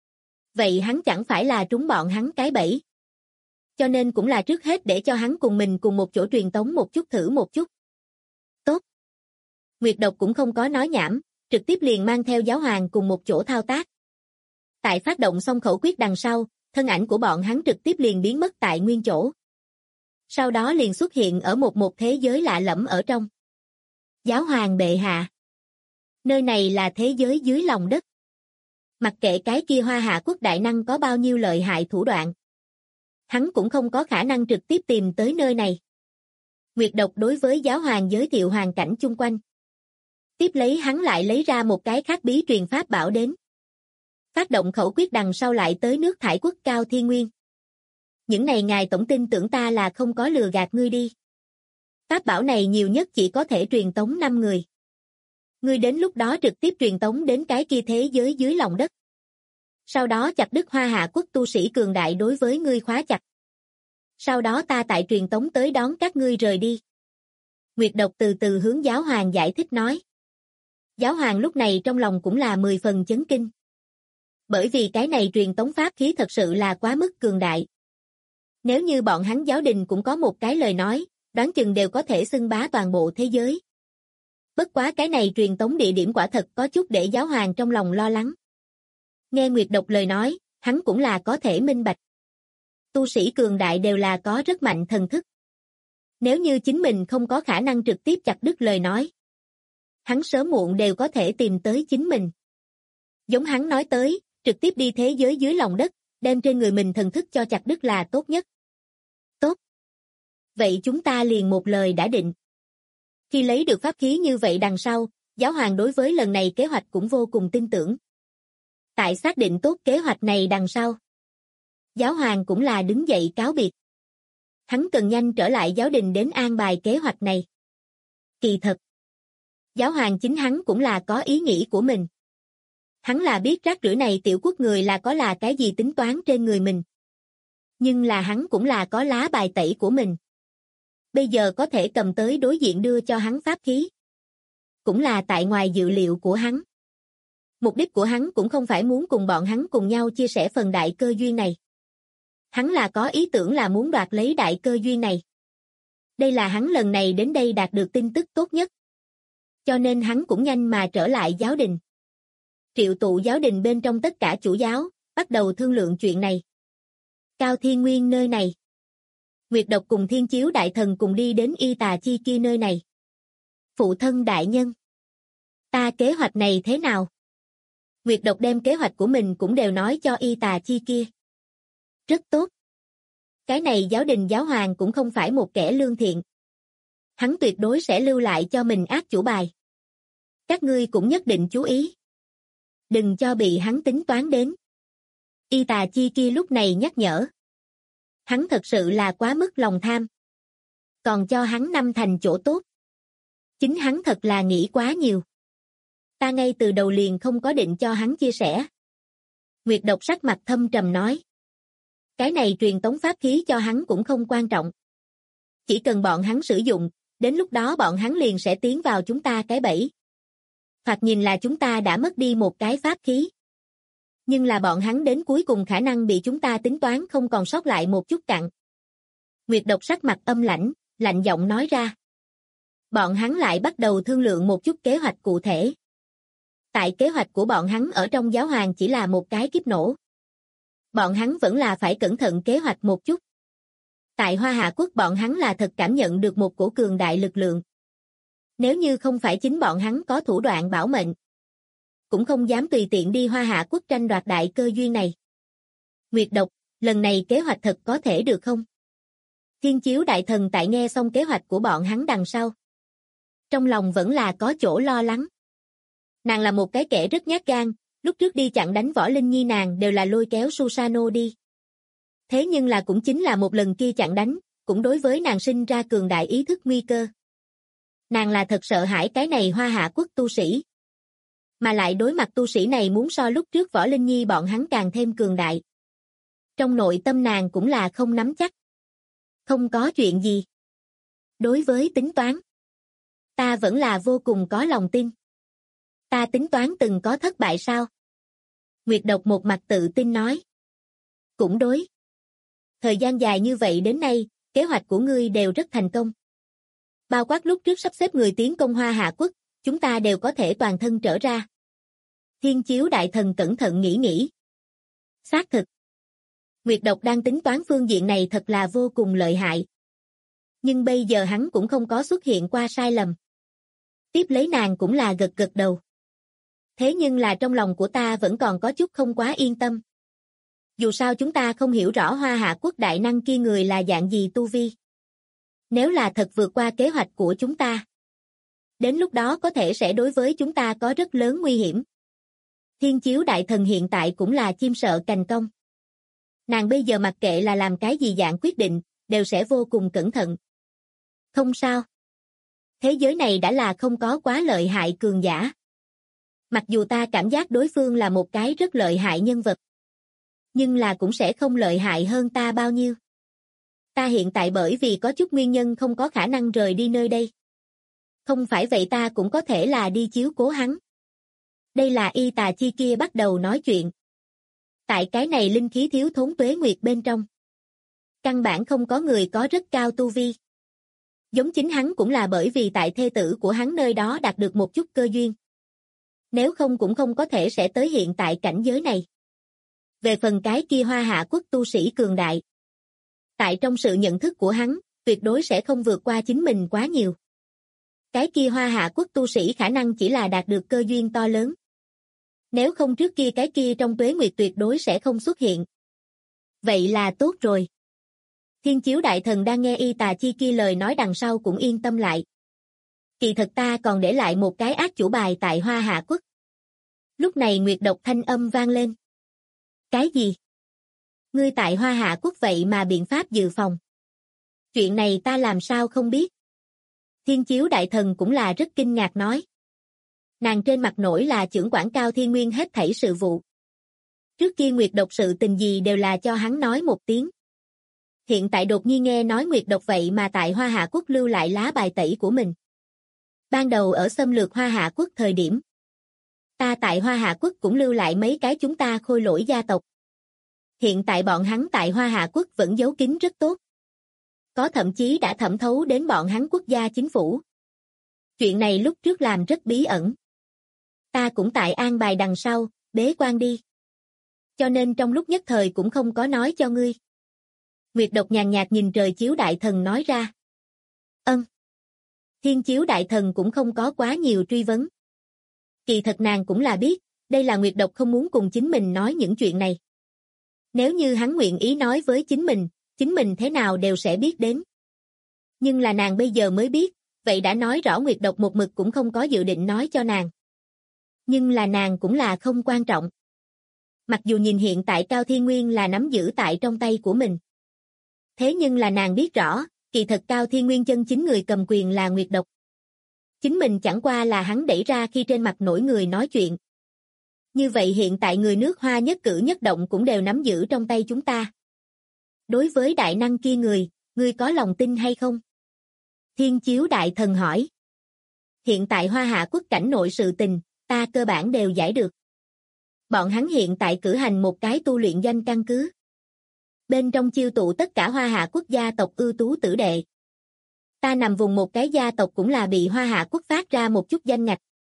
Vậy hắn chẳng phải là trúng bọn hắn cái bẫy. Cho nên cũng là trước hết để cho hắn cùng mình cùng một chỗ truyền tống một chút thử một chút. Tốt. Nguyệt Độc cũng không có nói nhảm, trực tiếp liền mang theo giáo hoàng cùng một chỗ thao tác. Tại phát động xong khẩu quyết đằng sau, thân ảnh của bọn hắn trực tiếp liền biến mất tại nguyên chỗ. Sau đó liền xuất hiện ở một thế giới lạ lẫm ở trong. Giáo hoàng bệ hạ. Nơi này là thế giới dưới lòng đất. Mặc kệ cái kia Hoa Hạ quốc đại năng có bao nhiêu lợi hại thủ đoạn. Hắn cũng không có khả năng trực tiếp tìm tới nơi này. Nguyệt Độc đối với giáo hoàng giới thiệu hoàn cảnh chung quanh. Tiếp lấy hắn lại lấy ra một cái khác bí truyền pháp bảo đến. Phát động khẩu quyết đằng sau lại tới nước thải quốc Cao Thiên Nguyên. Những này ngài tổng tin tưởng ta là không có lừa gạt ngươi đi. Pháp bảo này nhiều nhất chỉ có thể truyền tống 5 người. Ngươi đến lúc đó trực tiếp truyền tống đến cái kia thế giới dưới lòng đất. Sau đó chặt đứt Hoa Hạ quốc tu sĩ cường đại đối với ngươi khóa chặt. Sau đó ta tại truyền tống tới đón các ngươi rời đi. Nguyệt Độc từ từ hướng giáo hoàng giải thích nói. Giáo hoàng lúc này trong lòng cũng là 10 phần chấn kinh. Bởi vì cái này truyền tống pháp khí thật sự là quá mức cường đại. Nếu như bọn hắn giáo đình cũng có một cái lời nói, đoán chừng đều có thể xưng bá toàn bộ thế giới. Bất quá cái này truyền tống địa điểm quả thật có chút để giáo hoàng trong lòng lo lắng. Nghe Nguyệt Độc lời nói, hắn cũng là có thể minh bạch. Tu sĩ cường đại đều là có rất mạnh thần thức. Nếu như chính mình không có khả năng trực tiếp chặt đứt lời nói, hắn sớm muộn đều có thể tìm tới chính mình. Giống hắn nói tới, trực tiếp đi thế giới dưới lòng đất, đem trên người mình thần thức cho chặt đứt là tốt nhất. Tốt. Vậy chúng ta liền một lời đã định. Khi lấy được pháp khí như vậy đằng sau, giáo hoàng đối với lần này kế hoạch cũng vô cùng tin tưởng. Tại xác định tốt kế hoạch này đằng sau, giáo hoàng cũng là đứng dậy cáo biệt. Hắn cần nhanh trở lại giáo đình đến an bài kế hoạch này. Kỳ thật, giáo hoàng chính hắn cũng là có ý nghĩ của mình. Hắn là biết rác rưởi này tiểu quốc người là cái gì tính toán trên người mình. Nhưng là hắn cũng là có lá bài tẩy của mình. Bây giờ có thể cầm tới đối diện đưa cho hắn pháp khí. Cũng là tại ngoài dự liệu của hắn. Mục đích của hắn cũng không phải muốn cùng bọn hắn cùng nhau chia sẻ phần đại cơ duyên này. Hắn là có ý tưởng là muốn đoạt lấy đại cơ duyên này. Đây là hắn lần này đến đây đạt được tin tức tốt nhất. Cho nên hắn cũng nhanh mà trở lại giáo đình. Triệu tụ giáo đình bên trong tất cả chủ giáo, bắt đầu thương lượng chuyện này. Cao Thiên Nguyên nơi này. Nguyệt Độc cùng Thiên Chiếu Đại Thần cùng đi đến Y Tà Chi kia nơi này. Phụ thân đại nhân. Ta kế hoạch này thế nào? Nguyệt Độc đem kế hoạch của mình cũng đều nói cho Y Tà Chi kia. Rất tốt. Cái này giáo đình giáo hoàng cũng không phải một kẻ lương thiện. Hắn tuyệt đối sẽ lưu lại cho mình ác chủ bài. Các ngươi cũng nhất định chú ý. Đừng cho bị hắn tính toán đến. Y Tà Chi kia lúc này nhắc nhở. Hắn thật sự là quá mức lòng tham. Còn cho hắn năm thành chỗ tốt. Chính hắn thật là nghĩ quá nhiều. Ta ngay từ đầu liền không có định cho hắn chia sẻ. Nguyệt Độc sắc mặt thâm trầm nói. Cái này truyền tống pháp khí cho hắn cũng không quan trọng. Chỉ cần bọn hắn sử dụng, đến lúc đó bọn hắn liền sẽ tiến vào chúng ta cái bẫy. Thoạt nhìn là chúng ta đã mất đi một cái pháp khí. Nhưng là bọn hắn đến cuối cùng khả năng bị chúng ta tính toán không còn sót lại một chút cặn. Nguyệt Độc sắc mặt âm lãnh, lạnh giọng nói ra. Bọn hắn lại bắt đầu thương lượng một chút kế hoạch cụ thể. Tại kế hoạch của bọn hắn ở trong giáo hoàng chỉ là một cái kiếp nổ. Bọn hắn vẫn là phải cẩn thận kế hoạch một chút. Tại Hoa Hạ Quốc bọn hắn là thật cảm nhận được một cổ cường đại lực lượng. Nếu như không phải chính bọn hắn có thủ đoạn bảo mệnh, cũng không dám tùy tiện đi Hoa Hạ Quốc tranh đoạt đại cơ duyên này. Nguyệt Độc, lần này kế hoạch thật có thể được không? Thiên Chiếu Đại Thần tại nghe xong kế hoạch của bọn hắn đằng sau. Trong lòng vẫn là có chỗ lo lắng. Nàng là một cái kẻ rất nhát gan, lúc trước đi chặn đánh Võ Linh Nhi nàng đều là lôi kéo Susano đi. Thế nhưng là cũng chính là một lần kia chặn đánh, cũng đối với nàng sinh ra cường đại ý thức nguy cơ. Nàng là thật sợ hãi cái này Hoa Hạ Quốc tu sĩ. Mà lại đối mặt tu sĩ này muốn so lúc trước Võ Linh Nhi bọn hắn càng thêm cường đại. Trong nội tâm nàng cũng là không nắm chắc. Không có chuyện gì. Đối với tính toán, ta vẫn là vô cùng có lòng tin. Ta tính toán từng có thất bại sao? Nguyệt Độc một mặt tự tin nói. Cũng đối. Thời gian dài như vậy đến nay, kế hoạch của ngươi đều rất thành công. Bao quát lúc trước sắp xếp người tiến công Hoa Hạ Quốc, chúng ta đều có thể toàn thân trở ra. Thiên Chiếu Đại Thần cẩn thận nghĩ. Xác thực. Nguyệt Độc đang tính toán phương diện này thật là vô cùng lợi hại. Nhưng bây giờ hắn cũng không có xuất hiện qua sai lầm. Tiếp lấy nàng cũng là gật gật đầu. Thế nhưng là trong lòng của ta vẫn còn có chút không quá yên tâm. Dù sao chúng ta không hiểu rõ Hoa Hạ Quốc đại năng kia người là dạng gì tu vi. Nếu là thật vượt qua kế hoạch của chúng ta, đến lúc đó có thể sẽ đối với chúng ta có rất lớn nguy hiểm. Thiên Chiếu Đại Thần hiện tại cũng là chim sợ cành cong. Nàng bây giờ mặc kệ là làm cái gì dạng quyết định, đều sẽ vô cùng cẩn thận. Không sao. Thế giới này đã là không có quá lợi hại cường giả. Mặc dù ta cảm giác đối phương là một cái rất lợi hại nhân vật, nhưng là cũng sẽ không lợi hại hơn ta bao nhiêu. Ta hiện tại bởi vì có chút nguyên nhân không có khả năng rời đi nơi đây. Không phải vậy ta cũng có thể là đi chiếu cố hắn. Đây là Y Tà Chi kia bắt đầu nói chuyện. Tại cái này linh khí thiếu thốn tuế nguyệt bên trong, căn bản không có người có rất cao tu vi. Giống chính hắn cũng là bởi vì tại thê tử của hắn nơi đó đạt được một chút cơ duyên. Nếu không cũng không có thể sẽ tới hiện tại cảnh giới này. Về phần cái kia Hoa Hạ Quốc tu sĩ cường đại, tại trong sự nhận thức của hắn, tuyệt đối sẽ không vượt qua chính mình quá nhiều. Cái kia Hoa Hạ Quốc tu sĩ khả năng chỉ là đạt được cơ duyên to lớn. Nếu không trước kia cái kia trong tuế nguyệt tuyệt đối sẽ không xuất hiện. Vậy là tốt rồi. Thiên Chiếu Đại Thần đang nghe Y Tà Chi kia lời nói đằng sau cũng yên tâm lại. Kỳ thật ta còn để lại một cái ác chủ bài tại Hoa Hạ Quốc. Lúc này Nguyệt Độc thanh âm vang lên. Cái gì? Ngươi tại Hoa Hạ Quốc vậy mà biện pháp dự phòng. Chuyện này ta làm sao không biết. Thiên Chiếu Đại Thần cũng là rất kinh ngạc nói. Nàng trên mặt nổi là chưởng quản Cao Thiên Nguyên hết thảy sự vụ. Trước kia Nguyệt Độc sự tình gì đều là cho hắn nói một tiếng. Hiện tại đột nhiên nghe nói Nguyệt Độc vậy mà tại Hoa Hạ Quốc lưu lại lá bài tẩy của mình. Ban đầu ở xâm lược Hoa Hạ Quốc thời điểm, ta tại Hoa Hạ Quốc cũng lưu lại mấy cái chúng ta khôi lỗi gia tộc. Hiện tại bọn hắn tại Hoa Hạ Quốc vẫn giấu kín rất tốt. Có thậm chí đã thẩm thấu đến bọn hắn quốc gia chính phủ. Chuyện này lúc trước làm rất bí ẩn. Ta cũng tại an bài đằng sau, bế quan đi. Cho nên trong lúc nhất thời cũng không có nói cho ngươi. Nguyệt Độc nhàn nhạt nhìn Trời Chiếu Đại Thần nói ra. Thiên Chiếu Đại Thần cũng không có quá nhiều truy vấn. Kỳ thật nàng cũng là biết, đây là Nguyệt Độc không muốn cùng chính mình nói những chuyện này. Nếu như hắn nguyện ý nói với chính mình thế nào đều sẽ biết đến. Nhưng là nàng bây giờ mới biết, vậy đã nói rõ Nguyệt Độc một mực cũng không có dự định nói cho nàng. Nhưng là nàng cũng là không quan trọng. Mặc dù nhìn hiện tại Cao Thiên Nguyên là nắm giữ tại trong tay của mình. Thế nhưng là nàng biết rõ, kỳ thật Cao Thiên Nguyên chân chính người cầm quyền là Nguyệt Độc. Chính mình chẳng qua là hắn đẩy ra khi trên mặt nổi người nói chuyện. Như vậy hiện tại người nước Hoa nhất cử nhất động cũng đều nắm giữ trong tay chúng ta. Đối với đại năng kia người có lòng tin hay không? Thiên Chiếu Đại Thần hỏi. Hiện tại Hoa Hạ Quốc cảnh nội sự tình, ta cơ bản đều giải được. Bọn hắn hiện tại cử hành một cái tu luyện danh căn cứ. Bên trong chiêu tụ tất cả Hoa Hạ Quốc gia tộc ưu tú tử đệ. Ta nằm vùng một cái gia tộc cũng là bị Hoa Hạ Quốc phát ra một chút danh ngạch.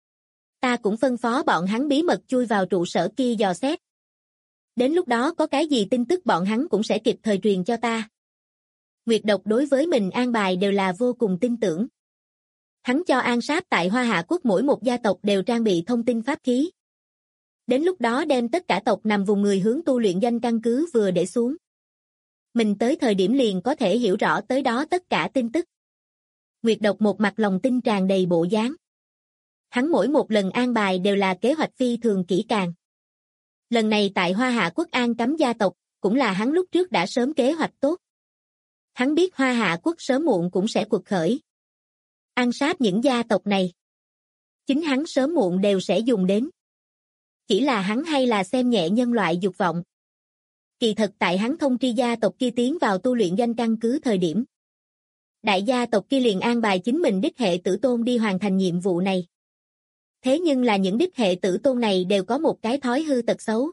Ta cũng phân phó bọn hắn bí mật chui vào trụ sở kia dò xét. Đến lúc đó có cái gì tin tức bọn hắn cũng sẽ kịp thời truyền cho ta. Nguyệt Độc đối với mình an bài đều là vô cùng tin tưởng. Hắn cho An Sáp tại Hoa Hạ Quốc mỗi một gia tộc đều trang bị thông tin pháp khí. Đến lúc đó đem tất cả tộc nằm vùng người hướng tu luyện danh căn cứ vừa để xuống. Mình tới thời điểm liền có thể hiểu rõ tới đó tất cả tin tức. Nguyệt Độc một mặt lòng tin tràn đầy bộ dáng. Hắn mỗi một lần an bài đều là kế hoạch phi thường kỹ càng. Lần này tại Hoa Hạ Quốc an cấm gia tộc, cũng là hắn lúc trước đã sớm kế hoạch tốt. Hắn biết Hoa Hạ Quốc sớm muộn cũng sẽ cuộc khởi. Ăn sáp những gia tộc này. Chính hắn sớm muộn đều sẽ dùng đến. Chỉ là hắn hay là xem nhẹ nhân loại dục vọng. Kỳ thật tại hắn thông tri gia tộc kia tiến vào tu luyện danh căn cứ thời điểm. Đại gia tộc kia liền an bài chính mình đích hệ tử tôn đi hoàn thành nhiệm vụ này. Thế nhưng là những đích hệ tử tôn này đều có một cái thói hư tật xấu.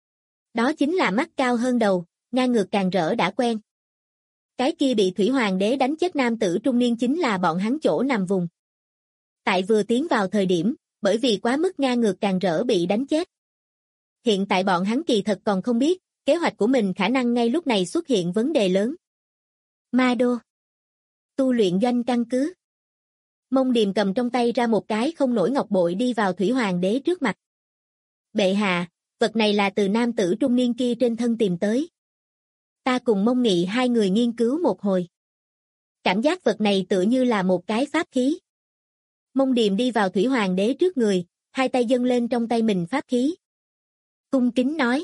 Đó chính là mắt cao hơn đầu, ngang ngược càng rỡ đã quen. Cái kia bị Thủy Hoàng đế đánh chết nam tử trung niên chính là bọn hắn chỗ nằm vùng. Tại vừa tiến vào thời điểm, bởi vì quá mức ngang ngược càng rỡ bị đánh chết. Hiện tại bọn hắn kỳ thật còn không biết, kế hoạch của mình khả năng ngay lúc này xuất hiện vấn đề lớn. Ma Đô. Tu luyện doanh căn cứ. Mông Điềm cầm trong tay ra một cái không nổi ngọc bội đi vào Thủy Hoàng đế trước mặt. Bệ hạ, vật này là từ nam tử trung niên kia trên thân tìm tới. Ta cùng Mông Nghị hai người nghiên cứu một hồi. Cảm giác vật này tựa như là một cái pháp khí. Mông Điềm đi vào Thủy Hoàng đế trước người, hai tay dâng lên trong tay mình pháp khí. Cung kính nói.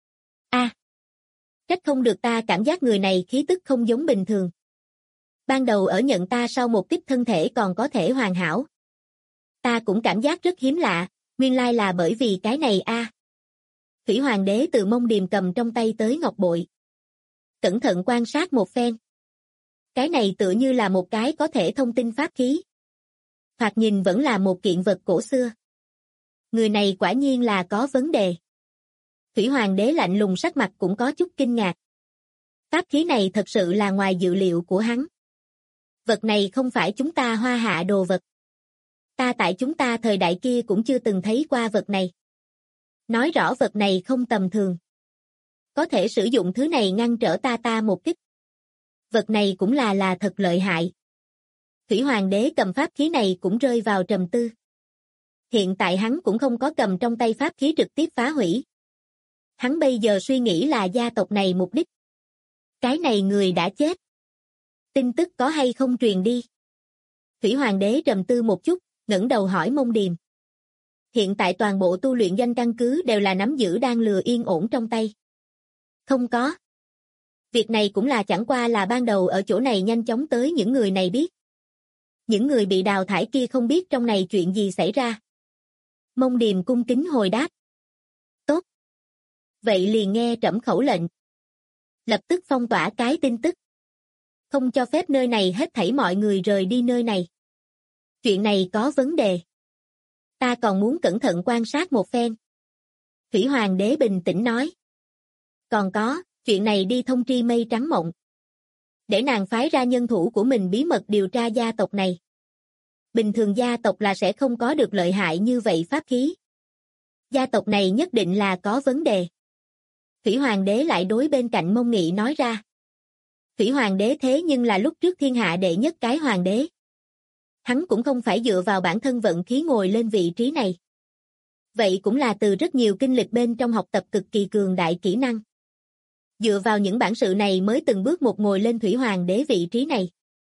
Trách không được ta cảm giác người này khí tức không giống bình thường. Ban đầu ở nhận ta sau một kích thân thể còn có thể hoàn hảo. Ta cũng cảm giác rất hiếm lạ, nguyên lai là bởi vì cái này Thủy Hoàng đế từ Mông Điềm cầm trong tay tới ngọc bội. Cẩn thận quan sát một phen. Cái này tựa như là một cái có thể thông tin pháp khí. Thoạt nhìn vẫn là một kiện vật cổ xưa. Người này quả nhiên là có vấn đề. Thủy Hoàng đế lạnh lùng sắc mặt cũng có chút kinh ngạc. Pháp khí này thật sự là ngoài dự liệu của hắn. Vật này không phải chúng ta Hoa Hạ đồ vật. Ta tại chúng ta thời đại kia cũng chưa từng thấy qua vật này. Nói rõ vật này không tầm thường. Có thể sử dụng thứ này ngăn trở ta một kích. Vật này cũng là thật lợi hại. Thủy Hoàng đế cầm pháp khí này cũng rơi vào trầm tư. Hiện tại hắn cũng không có cầm trong tay pháp khí trực tiếp phá hủy. Hắn bây giờ suy nghĩ là gia tộc này mục đích. Cái này người đã chết. Tin tức có hay không truyền đi? Thủy Hoàng đế trầm tư một chút, ngẩng đầu hỏi Mông Điềm. Hiện tại toàn bộ tu luyện doanh căn cứ đều là nắm giữ đang lừa yên ổn trong tay. Không có. Việc này cũng là chẳng qua là ban đầu ở chỗ này nhanh chóng tới những người này biết. Những người bị đào thải kia không biết trong này chuyện gì xảy ra. Mông Điềm cung kính hồi đáp. Tốt. Vậy liền nghe trẫm khẩu lệnh. Lập tức phong tỏa cái tin tức. Không cho phép nơi này hết thảy mọi người rời đi nơi này. Chuyện này có vấn đề. Ta còn muốn cẩn thận quan sát một phen. Thủy Hoàng đế bình tĩnh nói. Còn có, chuyện này đi thông tri Mây Trắng Mộng. Để nàng phái ra nhân thủ của mình bí mật điều tra gia tộc này. Bình thường gia tộc là sẽ không có được lợi hại như vậy pháp khí. Gia tộc này nhất định là có vấn đề. Thủy Hoàng đế lại đối bên cạnh Mông Nghị nói ra. Thủy Hoàng đế thế nhưng là lúc trước thiên hạ đệ nhất cái hoàng đế. Hắn cũng không phải dựa vào bản thân vận khí ngồi lên vị trí này. Vậy cũng là từ rất nhiều kinh lịch bên trong học tập cực kỳ cường đại kỹ năng. Dựa vào những bản sự này mới từng bước một ngồi lên Thủy Hoàng đế vị trí này.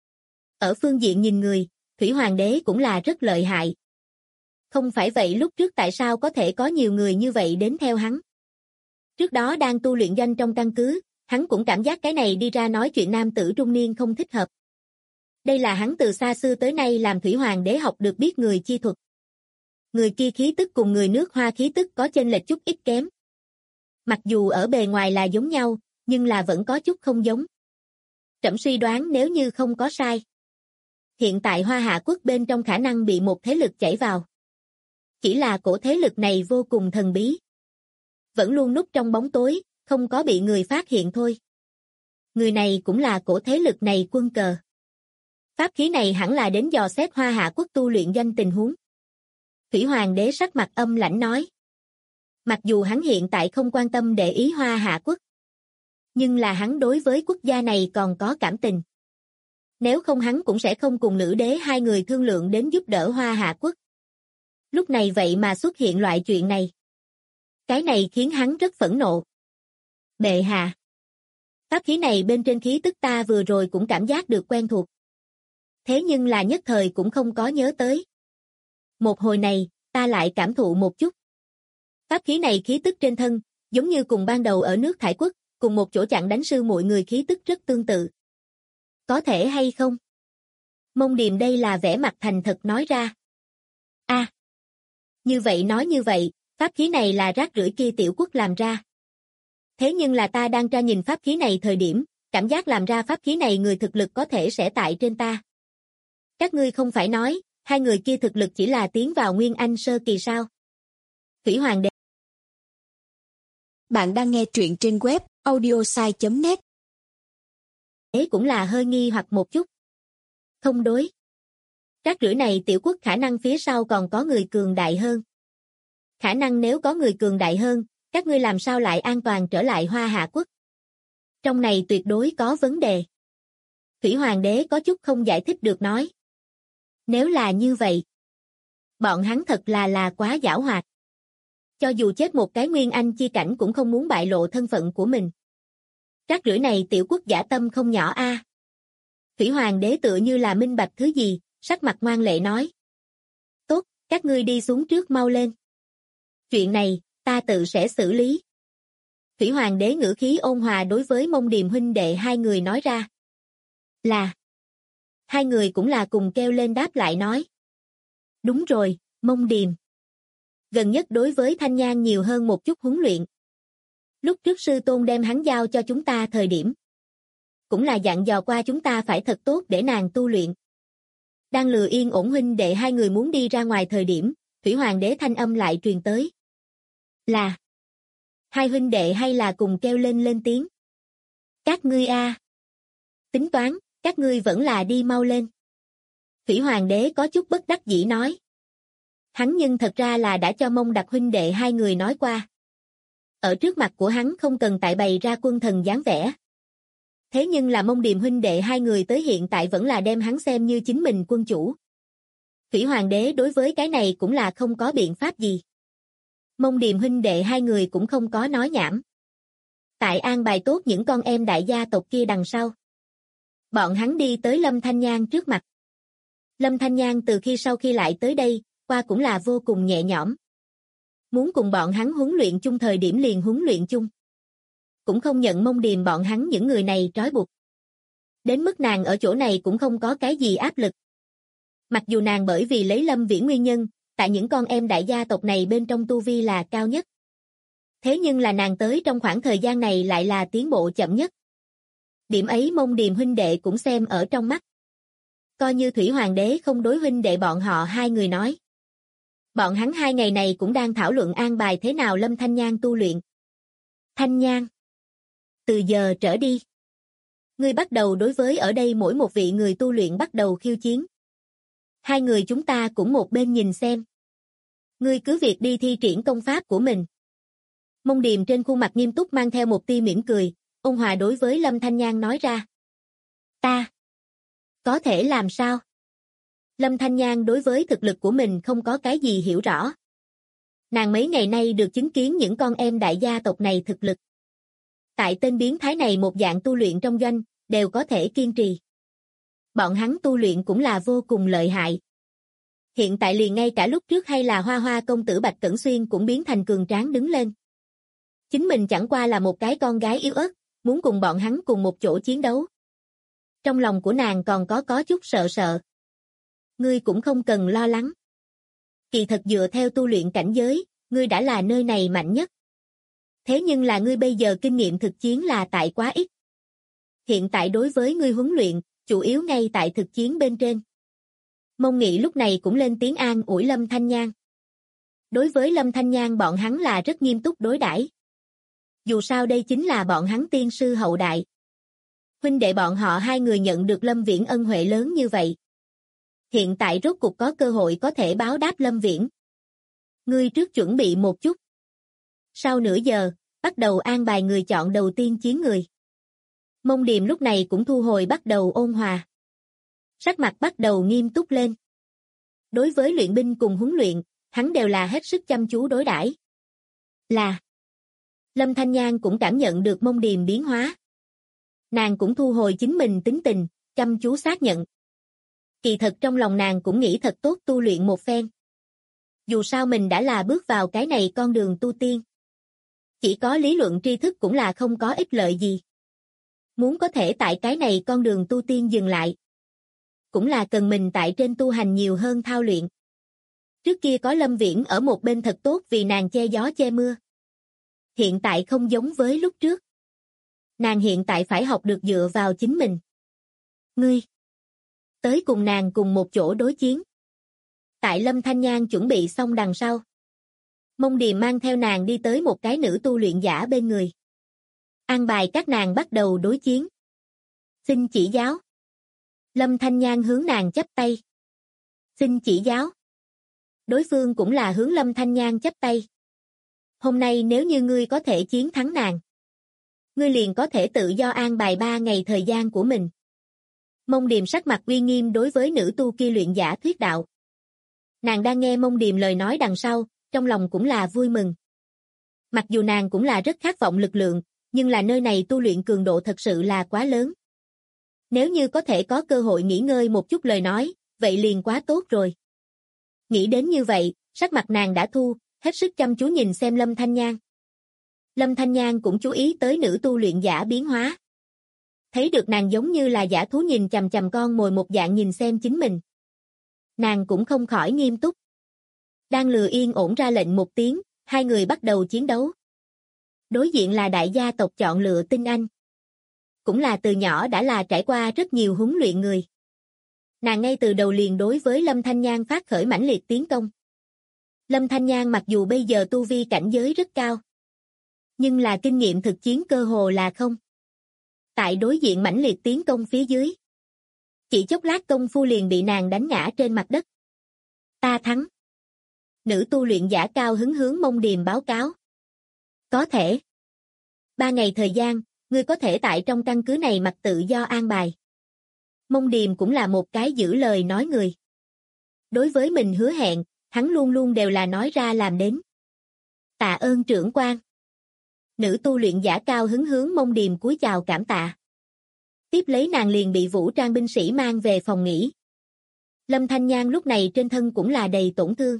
Ở phương diện nhìn người, Thủy Hoàng đế cũng là rất lợi hại. Không phải vậy lúc trước tại sao có thể có nhiều người như vậy đến theo hắn. Trước đó đang tu luyện doanh trong căn cứ, hắn cũng cảm giác cái này đi ra nói chuyện nam tử trung niên không thích hợp. Đây là hắn từ xa xưa tới nay làm Thủy Hoàng đế học được biết người chi thuật. Người kia khí tức cùng người nước Hoa khí tức có chênh lệch chút ít kém. Mặc dù ở bề ngoài là giống nhau, nhưng là vẫn có chút không giống. Trẫm suy đoán nếu như không có sai. Hiện tại Hoa Hạ quốc bên trong khả năng bị một thế lực chảy vào. Chỉ là cổ thế lực này vô cùng thần bí. Vẫn luôn núp trong bóng tối, không có bị người phát hiện thôi. Người này cũng là cổ thế lực này quân cờ. Pháp khí này hẳn là đến dò xét Hoa Hạ quốc tu luyện doanh tình huống. Thủy Hoàng đế sắc mặt âm lãnh nói. Mặc dù hắn hiện tại không quan tâm để ý Hoa Hạ quốc. Nhưng là hắn đối với quốc gia này còn có cảm tình. Nếu không hắn cũng sẽ không cùng Lữ đế hai người thương lượng đến giúp đỡ Hoa Hạ quốc. Lúc này vậy mà xuất hiện loại chuyện này. Cái này khiến hắn rất phẫn nộ. Bệ hạ. Pháp khí này bên trên khí tức ta vừa rồi cũng cảm giác được quen thuộc. Thế nhưng là nhất thời cũng không có nhớ tới. Một hồi này, ta lại cảm thụ một chút. Pháp khí này khí tức trên thân, giống như cùng ban đầu ở nước Thải Quốc, cùng một chỗ chặn đánh sư muội người khí tức rất tương tự. Có thể hay không? Mông Điềm đây là vẻ mặt thành thật nói ra. Như vậy nói như vậy, pháp khí này là rác rưởi kia tiểu quốc làm ra. Thế nhưng là ta đang tra nhìn pháp khí này thời điểm, cảm giác làm ra pháp khí này người thực lực có thể sẽ tại trên ta. Các ngươi không phải nói, hai người kia thực lực chỉ là tiến vào Nguyên Anh sơ kỳ sao? Thủy Hoàng đế. Bạn đang nghe truyện trên web audiosai.net. Thế cũng là hơi nghi hoặc một chút. Không đối. Rác rưởi này tiểu quốc khả năng phía sau còn có người cường đại hơn. Khả năng nếu có người cường đại hơn, các ngươi làm sao lại an toàn trở lại Hoa Hạ quốc? Trong này tuyệt đối có vấn đề. Thủy Hoàng đế có chút không giải thích được nói. Nếu là như vậy, bọn hắn thật là quá giảo hoạt. Cho dù chết một cái Nguyên Anh chi cảnh cũng không muốn bại lộ thân phận của mình. Rác rưởi này tiểu quốc dã tâm không nhỏ a. Thủy Hoàng đế tựa như là minh bạch thứ gì, sắc mặt ngoan lệ nói. Tốt, các ngươi đi xuống trước mau lên. Chuyện này, ta tự sẽ xử lý. Thủy Hoàng đế ngữ khí ôn hòa đối với Mông Điềm huynh đệ hai người nói ra. Là. Hai người cũng là cùng kêu lên đáp lại nói. Đúng rồi, Mông Điềm. Gần nhất đối với Thanh Nhan nhiều hơn một chút huấn luyện. Lúc trước sư tôn đem hắn giao cho chúng ta thời điểm. Cũng là dặn dò qua chúng ta phải thật tốt để nàng tu luyện. Đang lừa yên ổn huynh đệ hai người muốn đi ra ngoài thời điểm, Thủy Hoàng đế thanh âm lại truyền tới. Là. Hai huynh đệ hay là cùng kêu lên tiếng. Các ngươi a. Tính toán, các ngươi vẫn là đi mau lên. Thủy Hoàng đế có chút bất đắc dĩ nói. Hắn nhưng thật ra là đã cho Mông Đặc huynh đệ hai người nói qua. Ở trước mặt của hắn không cần tại bày ra quân thần dáng vẻ. Thế nhưng là Mông Điềm huynh đệ hai người tới hiện tại vẫn là đem hắn xem như chính mình quân chủ. Thủy Hoàng đế đối với cái này cũng là không có biện pháp gì. Mông Điềm huynh đệ hai người cũng không có nói nhảm. Tại an bài tốt những con em đại gia tộc kia đằng sau. Bọn hắn đi tới Lâm Thanh Nhan trước mặt. Lâm Thanh Nhan từ sau khi lại tới đây, qua cũng là vô cùng nhẹ nhõm. Muốn cùng bọn hắn huấn luyện chung thời điểm liền huấn luyện chung. Cũng không nhận Mông Điềm bọn hắn những người này trói buộc. Đến mức nàng ở chỗ này cũng không có cái gì áp lực. Mặc dù nàng bởi vì lấy Lâm Viễn nguyên nhân, tại những con em đại gia tộc này bên trong tu vi là cao nhất. Thế nhưng là nàng tới trong khoảng thời gian này lại là tiến bộ chậm nhất. Điểm ấy Mông Điềm huynh đệ cũng xem ở trong mắt. Coi như Thủy Hoàng đế không đối huynh đệ bọn họ hai người nói. Bọn hắn 2 ngày này cũng đang thảo luận an bài thế nào Lâm Thanh Nhan tu luyện. Thanh Nhan, từ giờ trở đi, ngươi bắt đầu đối với ở đây mỗi một vị người tu luyện bắt đầu khiêu chiến. 2 người chúng ta cũng một bên nhìn xem. Ngươi cứ việc đi thi triển công pháp của mình. Mông Điềm trên khuôn mặt nghiêm túc mang theo một tia mỉm cười, ôn hòa đối với Lâm Thanh Nhan nói ra. Ta có thể làm sao? Lâm Thanh Nhan đối với thực lực của mình không có cái gì hiểu rõ. Nàng mấy ngày nay được chứng kiến những con em đại gia tộc này thực lực. Tại tên biến thái này một dạng tu luyện trong doanh, đều có thể kiên trì. Bọn hắn tu luyện cũng là vô cùng lợi hại. Hiện tại liền ngay cả lúc trước hay là Hoa Hoa công tử Bạch Cẩn Xuyên cũng biến thành cường tráng đứng lên. Chính mình chẳng qua là một cái con gái yếu ớt, muốn cùng bọn hắn cùng một chỗ chiến đấu. Trong lòng của nàng còn có chút sợ sợ. Ngươi cũng không cần lo lắng. Kỳ thật dựa theo tu luyện cảnh giới, ngươi đã là nơi này mạnh nhất. Thế nhưng là ngươi bây giờ kinh nghiệm thực chiến là tại quá ít. Hiện tại đối với ngươi huấn luyện, chủ yếu ngay tại thực chiến bên trên. Mông Nghị lúc này cũng lên tiếng an ủi Lâm Thanh Nhan. Đối với Lâm Thanh Nhan bọn hắn là rất nghiêm túc đối đãi. Dù sao đây chính là bọn hắn tiên sư hậu đại. Huynh đệ bọn họ 2 người nhận được Lâm Viễn ân huệ lớn như vậy. Hiện tại rốt cuộc có cơ hội có thể báo đáp Lâm Viễn. Ngươi trước chuẩn bị một chút. Sau nửa giờ, bắt đầu an bài người chọn đầu tiên chiến người. Mông Điềm lúc này cũng thu hồi bắt đầu ôn hòa. Sắc mặt bắt đầu nghiêm túc lên. Đối với luyện binh cùng huấn luyện, hắn đều là hết sức chăm chú đối đãi. Là. Lâm Thanh Nhan cũng cảm nhận được Mông Điềm biến hóa. Nàng cũng thu hồi chính mình tính tình, chăm chú xác nhận. Kỳ thật trong lòng nàng cũng nghĩ thật tốt tu luyện một phen. Dù sao mình đã là bước vào cái này con đường tu tiên. Chỉ có lý luận tri thức cũng là không có ích lợi gì. Muốn có thể tại cái này con đường tu tiên dừng lại. Cũng là cần mình tại trên tu hành nhiều hơn thao luyện. Trước kia có Lâm Viễn ở một bên thật tốt vì nàng che gió che mưa. Hiện tại không giống với lúc trước. Nàng hiện tại phải học được dựa vào chính mình. Ngươi tới cùng nàng cùng một chỗ đối chiến. Tại Lâm Thanh Nhan chuẩn bị xong đằng sau. Mông Điềm mang theo nàng đi tới một cái nữ tu luyện giả bên người. An bài các nàng bắt đầu đối chiến. Xin chỉ giáo. Lâm Thanh Nhan hướng nàng chắp tay. Xin chỉ giáo. Đối phương cũng là hướng Lâm Thanh Nhan chắp tay. Hôm nay nếu như ngươi có thể chiến thắng nàng, ngươi liền có thể tự do an bài 3 ngày thời gian của mình. Mông Điềm sắc mặt uy nghiêm đối với nữ tu kia luyện giả thuyết đạo. Nàng đang nghe Mông Điềm lời nói đằng sau, trong lòng cũng là vui mừng. Mặc dù nàng cũng là rất khát vọng lực lượng, nhưng là nơi này tu luyện cường độ thật sự là quá lớn. Nếu như có thể có cơ hội nghỉ ngơi một chút lời nói, vậy liền quá tốt rồi. Nghĩ đến như vậy, sắc mặt nàng đã thu, hết sức chăm chú nhìn xem Lâm Thanh Nhan. Lâm Thanh Nhan cũng chú ý tới nữ tu luyện giả biến hóa. Thấy được nàng giống như là giả thú nhìn chằm chằm con mồi một dạng nhìn xem chính mình. Nàng cũng không khỏi nghiêm túc. Đang lừa yên ổn ra lệnh một tiếng, 2 người bắt đầu chiến đấu. Đối diện là đại gia tộc chọn lựa tinh anh. Cũng là từ nhỏ đã là trải qua rất nhiều huấn luyện người. Nàng ngay từ đầu liền đối với Lâm Thanh Nhan phát khởi mãnh liệt tiến công. Lâm Thanh Nhan mặc dù bây giờ tu vi cảnh giới rất cao, nhưng là kinh nghiệm thực chiến cơ hồ là không. Tại đối diện mãnh liệt tiến công phía dưới, chỉ chốc lát công phu liền bị nàng đánh ngã trên mặt đất. Ta thắng. Nữ tu luyện giả cao hứng hướng Mông Điềm báo cáo. Có thể. 3 ngày thời gian, ngươi có thể tại trong căn cứ này mặc tự do an bài. Mông Điềm cũng là một cái giữ lời nói người. Đối với mình hứa hẹn, hắn luôn luôn đều là nói ra làm đến. Tạ ơn trưởng quan. Nữ tu luyện giả cao hứng hướng Mông Điềm cúi chào cảm tạ. Tiếp lấy nàng liền bị vũ trang binh sĩ mang về phòng nghỉ. Lâm Thanh Nhan lúc này trên thân cũng là đầy tổn thương.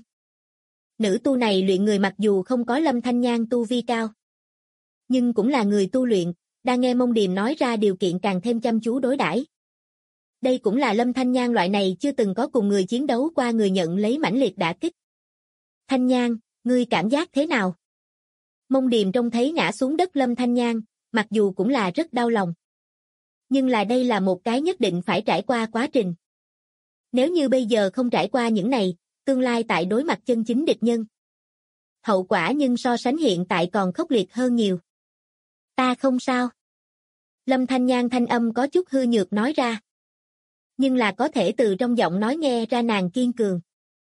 Nữ tu này luyện người mặc dù không có Lâm Thanh Nhan tu vi cao, nhưng cũng là người tu luyện, đang nghe Mông Điềm nói ra điều kiện càng thêm chăm chú đối đãi. Đây cũng là Lâm Thanh Nhan loại này chưa từng có cùng người chiến đấu qua người nhận lấy mãnh liệt đả kích. Thanh Nhan, ngươi cảm giác thế nào? Mông Điềm trông thấy ngã xuống đất Lâm Thanh Nhan, mặc dù cũng là rất đau lòng. Nhưng là đây là một cái nhất định phải trải qua quá trình. Nếu như bây giờ không trải qua những này, tương lai tại đối mặt chân chính địch nhân, hậu quả nhưng so sánh hiện tại còn khốc liệt hơn nhiều. Ta không sao. Lâm Thanh Nhan thanh âm có chút hư nhược nói ra. Nhưng là có thể từ trong giọng nói nghe ra nàng kiên cường.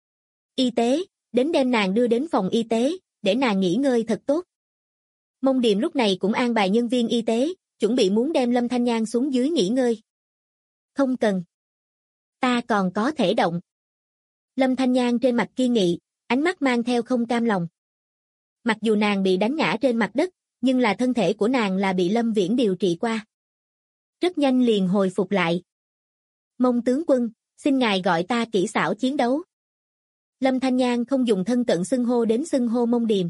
Y tế, đến đem nàng đưa đến phòng y tế, để nàng nghỉ ngơi thật tốt. Mông Điềm lúc này cũng an bài nhân viên y tế, chuẩn bị muốn đem Lâm Thanh Nhan xuống dưới nghỉ ngơi. Không cần. Ta còn có thể động. Lâm Thanh Nhan trên mặt kiên nghị, ánh mắt mang theo không cam lòng. Mặc dù nàng bị đánh ngã trên mặt đất, nhưng là thân thể của nàng là bị Lâm Viễn điều trị qua. Rất nhanh liền hồi phục lại. Mông tướng quân, xin ngài gọi ta kỹ xảo chiến đấu. Lâm Thanh Nhan không dùng thân cận xưng hô đến xưng hô Mông Điềm,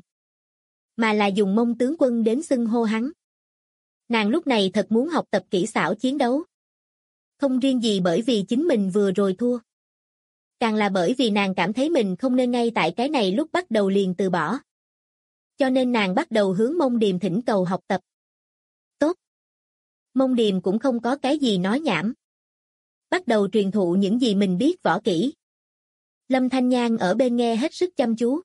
mà là dùng Mông tướng quân đến xưng hô hắn. Nàng lúc này thật muốn học tập kỹ xảo chiến đấu. Không riêng gì bởi vì chính mình vừa rồi thua, càng là bởi vì nàng cảm thấy mình không nên ngay tại cái này lúc bắt đầu liền từ bỏ. Cho nên nàng bắt đầu hướng Mông Điềm thỉnh cầu học tập. Tốt. Mông Điềm cũng không có cái gì nói nhảm. Bắt đầu truyền thụ những gì mình biết võ kỹ. Lâm Thanh Nhan ở bên nghe hết sức chăm chú.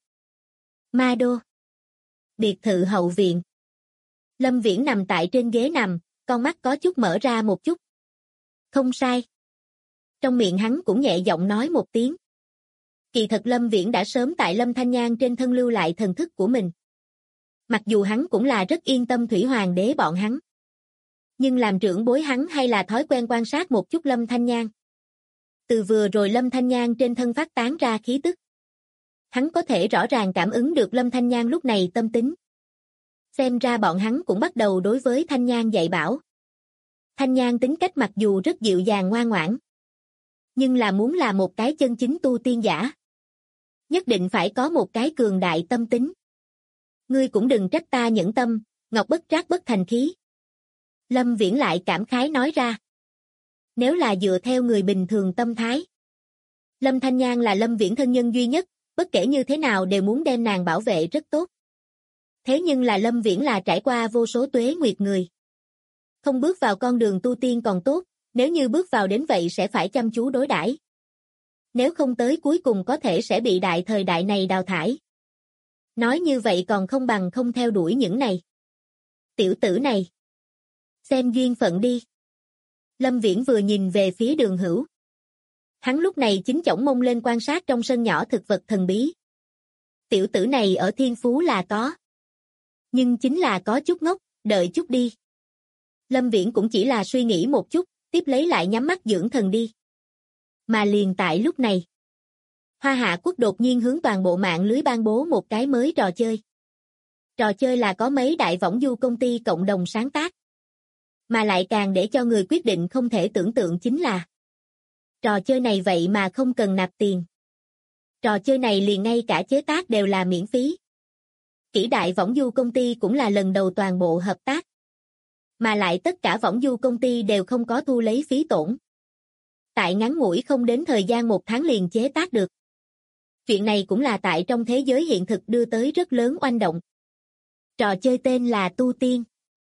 Ma đô. Biệt thự hậu viện. Lâm Viễn nằm tại trên ghế nằm, con mắt có chút mở ra một chút. Không sai. Trong miệng hắn cũng nhẹ giọng nói một tiếng. Kỳ thật Lâm Viễn đã sớm tại Lâm Thanh Nhan trên thân lưu lại thần thức của mình. Mặc dù hắn cũng là rất yên tâm Thủy Hoàng đế bọn hắn. Nhưng làm trưởng bối hắn hay là thói quen quan sát một chút Lâm Thanh Nhan. Từ vừa rồi Lâm Thanh Nhan trên thân phát tán ra khí tức. Hắn có thể rõ ràng cảm ứng được Lâm Thanh Nhan lúc này tâm tính. Xem ra bọn hắn cũng bắt đầu đối với Thanh Nhan dạy bảo. Thanh Nhan tính cách mặc dù rất dịu dàng ngoan ngoãn, nhưng là muốn là một cái chân chính tu tiên giả, nhất định phải có một cái cường đại tâm tính. Ngươi cũng đừng trách ta nhẫn tâm, ngọc bất trác bất thành khí. Lâm Viễn lại cảm khái nói ra. Nếu là dựa theo người bình thường tâm thái, Lâm Thanh Nhan là Lâm Viễn thân nhân duy nhất, bất kể như thế nào đều muốn đem nàng bảo vệ rất tốt. Thế nhưng là Lâm Viễn là trải qua vô số tuế nguyệt người. Không bước vào con đường tu tiên còn tốt, nếu như bước vào đến vậy sẽ phải chăm chú đối đãi. Nếu không tới cuối cùng có thể sẽ bị đại thời đại này đào thải. Nói như vậy còn không bằng không theo đuổi những này. Tiểu tử này. Xem duyên phận đi. Lâm Viễn vừa nhìn về phía Đường Hữu. Hắn lúc này chính chổng mông lên quan sát trong sân nhỏ thực vật thần bí. Tiểu tử này ở thiên phú là có. Nhưng chính là có chút ngốc, đợi chút đi. Lâm Viễn cũng chỉ là suy nghĩ một chút, tiếp lấy lại nhắm mắt dưỡng thần đi. Mà liền tại lúc này, Hoa Hạ Quốc đột nhiên hướng toàn bộ mạng lưới ban bố một cái mới trò chơi. Trò chơi là có mấy đại võng du công ty cộng đồng sáng tác. Mà lại càng để cho người quyết định không thể tưởng tượng chính là trò chơi này vậy mà không cần nạp tiền. Trò chơi này liền ngay cả chế tác đều là miễn phí. Kỷ đại võng du công ty cũng là lần đầu toàn bộ hợp tác. Mà lại tất cả võng du công ty đều không có thu lấy phí tổn. Tại ngắn ngủi không đến thời gian 1 tháng liền chế tác được. Chuyện này cũng là tại trong thế giới hiện thực đưa tới rất lớn oanh động. Trò chơi tên là Tu Tiên.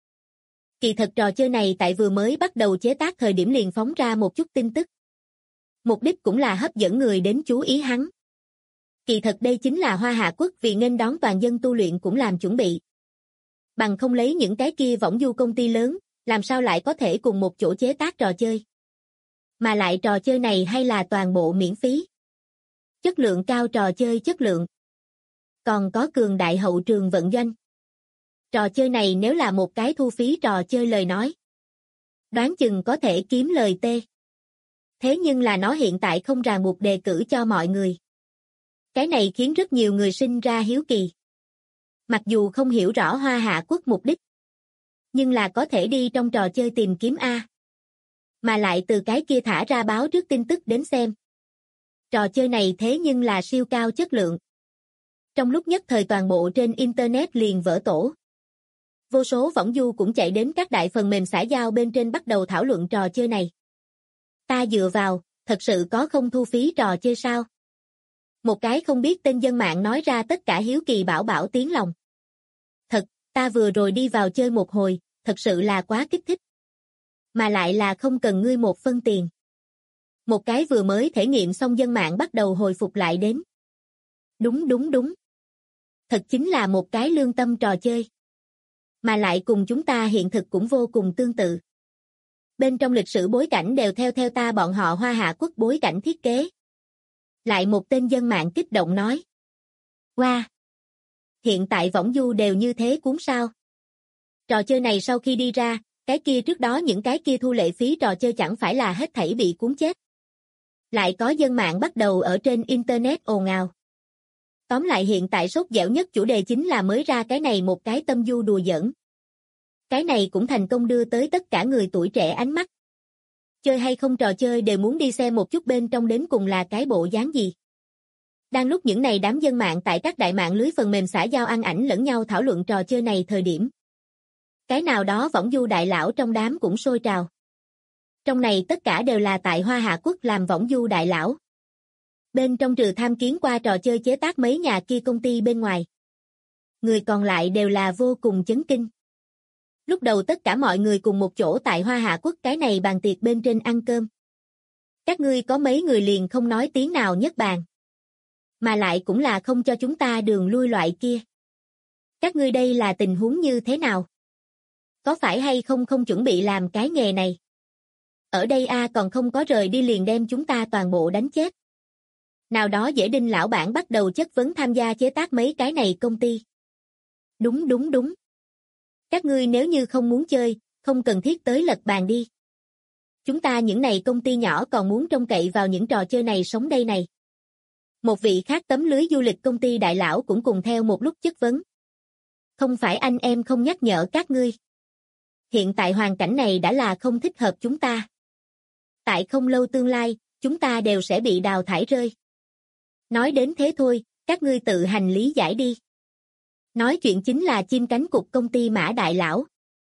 Kỳ thật trò chơi này tại vừa mới bắt đầu chế tác thời điểm liền phóng ra một chút tin tức. Mục đích cũng là hấp dẫn người đến chú ý hắn. Kỳ thật đây chính là Hoa Hạ Quốc vì nghênh đón toàn dân tu luyện cũng làm chuẩn bị. Bằng không lấy những cái kia võng du công ty lớn, làm sao lại có thể cùng một chỗ chế tác trò chơi. Mà lại trò chơi này hay là toàn bộ miễn phí. Chất lượng cao trò chơi chất lượng. Còn có cường đại hậu trường vận doanh. Trò chơi này nếu là một cái thu phí trò chơi lời nói, đoán chừng có thể kiếm lời tê. Thế nhưng là nó hiện tại không ràng buộc đề cử cho mọi người. Cái này khiến rất nhiều người sinh ra hiếu kỳ. Mặc dù không hiểu rõ Hoa Hạ Quốc mục đích, nhưng là có thể đi trong trò chơi tìm kiếm A. Mà lại từ cái kia thả ra báo trước tin tức đến xem. Trò chơi này thế nhưng là siêu cao chất lượng. Trong lúc nhất thời toàn bộ trên Internet liền vỡ tổ. Vô số võng du cũng chạy đến các đại phần mềm xã giao bên trên bắt đầu thảo luận trò chơi này. Ta dựa vào, thật sự có không thu phí trò chơi sao? Một cái không biết tên dân mạng nói ra tất cả hiếu kỳ bảo bảo tiếng lòng. Thật, ta vừa rồi đi vào chơi một hồi, thật sự là quá kích thích. Mà lại là không cần ngươi một phân tiền. Một cái vừa mới thể nghiệm xong dân mạng bắt đầu hồi phục lại đến. Đúng. Thật chính là một cái lương tâm trò chơi. Mà lại cùng chúng ta hiện thực cũng vô cùng tương tự. Bên trong lịch sử bối cảnh đều theo ta bọn họ Hoa Hạ Quốc bối cảnh thiết kế. Lại một tên dân mạng kích động nói. Wow! Hiện tại võng du đều như thế cuốn sao? Trò chơi này sau khi đi ra, cái kia trước đó những cái kia thu lệ phí trò chơi chẳng phải là hết thảy bị cuốn chết. Lại có dân mạng bắt đầu ở trên Internet ồn ào. Tóm lại hiện tại sốt dẻo nhất chủ đề chính là mới ra cái này một cái tâm du đùa giỡn. Cái này cũng thành công đưa tới tất cả người tuổi trẻ ánh mắt. Chơi hay không trò chơi đều muốn đi xem một chút bên trong đến cùng là cái bộ dáng gì. Đang lúc những này đám dân mạng tại các đại mạng lưới phần mềm xã giao ăn ảnh lẫn nhau thảo luận trò chơi này thời điểm. Cái nào đó võng du đại lão trong đám cũng sôi trào. Trong này tất cả đều là tại Hoa Hạ Quốc làm võng du đại lão. Bên trong trừ tham kiến qua trò chơi chế tác mấy nhà kia công ty bên ngoài. Người còn lại đều là vô cùng chấn kinh. Lúc đầu tất cả mọi người cùng một chỗ tại Hoa Hạ Quốc cái này bàn tiệc bên trên ăn cơm. Các ngươi có mấy người liền không nói tiếng nào nhất bàn. Mà lại cũng là không cho chúng ta đường lui loại kia. Các ngươi đây là tình huống như thế nào? Có phải hay không chuẩn bị làm cái nghề này? Ở đây còn không có rời đi liền đem chúng ta toàn bộ đánh chết. Nào đó dễ đinh lão bản bắt đầu chất vấn tham gia chế tác mấy cái này công ty. Đúng. Các ngươi nếu như không muốn chơi, không cần thiết tới lật bàn đi. Chúng ta những này công ty nhỏ còn muốn trông cậy vào những trò chơi này sống đây này. Một vị khác tấm lưới du lịch công ty đại lão cũng cùng theo một lúc chất vấn. Không phải anh em không nhắc nhở các ngươi. Hiện tại hoàn cảnh này đã là không thích hợp chúng ta. Tại không lâu tương lai, chúng ta đều sẽ bị đào thải rơi. Nói đến thế thôi, các ngươi tự hành lý giải đi. Nói chuyện chính là chim cánh cụt công ty Mã Đại Lão.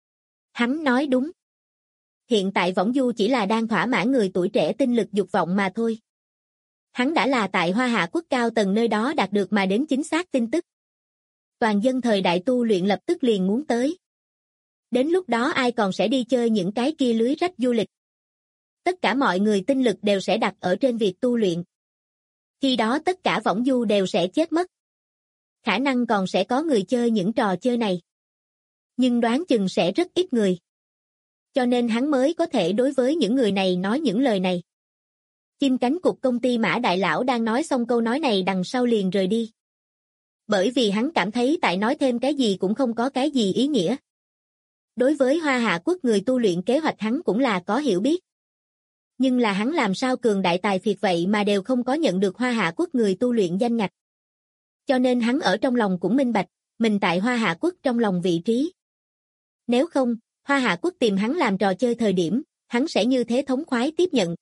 Hắn nói đúng. Hiện tại võng du chỉ là đang thỏa mãn người tuổi trẻ tinh lực dục vọng mà thôi. Hắn đã là tại Hoa Hạ Quốc cao tầng nơi đó đạt được mà đến chính xác tin tức. Toàn dân thời đại tu luyện lập tức liền muốn tới. Đến lúc đó ai còn sẽ đi chơi những cái kia lưới rách du lịch. Tất cả mọi người tinh lực đều sẽ đặt ở trên việc tu luyện. Khi đó tất cả võng du đều sẽ chết mất. Khả năng còn sẽ có người chơi những trò chơi này. Nhưng đoán chừng sẽ rất ít người. Cho nên hắn mới có thể đối với những người này nói những lời này. Chim cánh cụt công ty Mã Đại Lão đang nói xong câu nói này đằng sau liền rời đi. Bởi vì hắn cảm thấy tại nói thêm cái gì cũng không có cái gì ý nghĩa. Đối với Hoa Hạ Quốc người tu luyện kế hoạch hắn cũng là có hiểu biết. Nhưng là hắn làm sao cường đại tài phiệt vậy mà đều không có nhận được Hoa Hạ Quốc người tu luyện danh ngạch. Cho nên hắn ở trong lòng cũng minh bạch, mình tại Hoa Hạ Quốc trong lòng vị trí. Nếu không, Hoa Hạ Quốc tìm hắn làm trò chơi thời điểm, hắn sẽ như thế thống khoái tiếp nhận.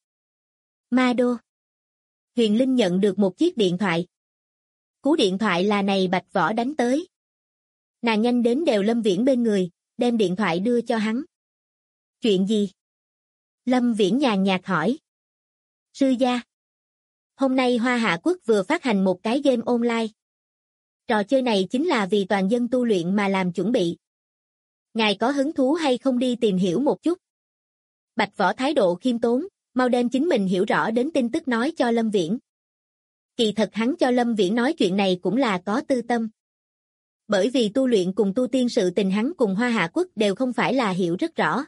Ma Đô. Huyền Linh nhận được một chiếc điện thoại. Cú điện thoại là này Bạch Võ đánh tới. Nàng nhanh đến đều Lâm Viễn bên người, đem điện thoại đưa cho hắn. Chuyện gì? Lâm Viễn nhàn nhạt hỏi. Sư gia. Hôm nay Hoa Hạ Quốc vừa phát hành một cái game online. Trò chơi này chính là vì toàn dân tu luyện mà làm chuẩn bị. Ngài có hứng thú hay không đi tìm hiểu một chút? Bạch Võ thái độ khiêm tốn, mau đem chính mình hiểu rõ đến tin tức nói cho Lâm Viễn. Kỳ thật hắn cho Lâm Viễn nói chuyện này cũng là có tư tâm. Bởi vì tu luyện cùng tu tiên sự tình hắn cùng Hoa Hạ Quốc đều không phải là hiểu rất rõ.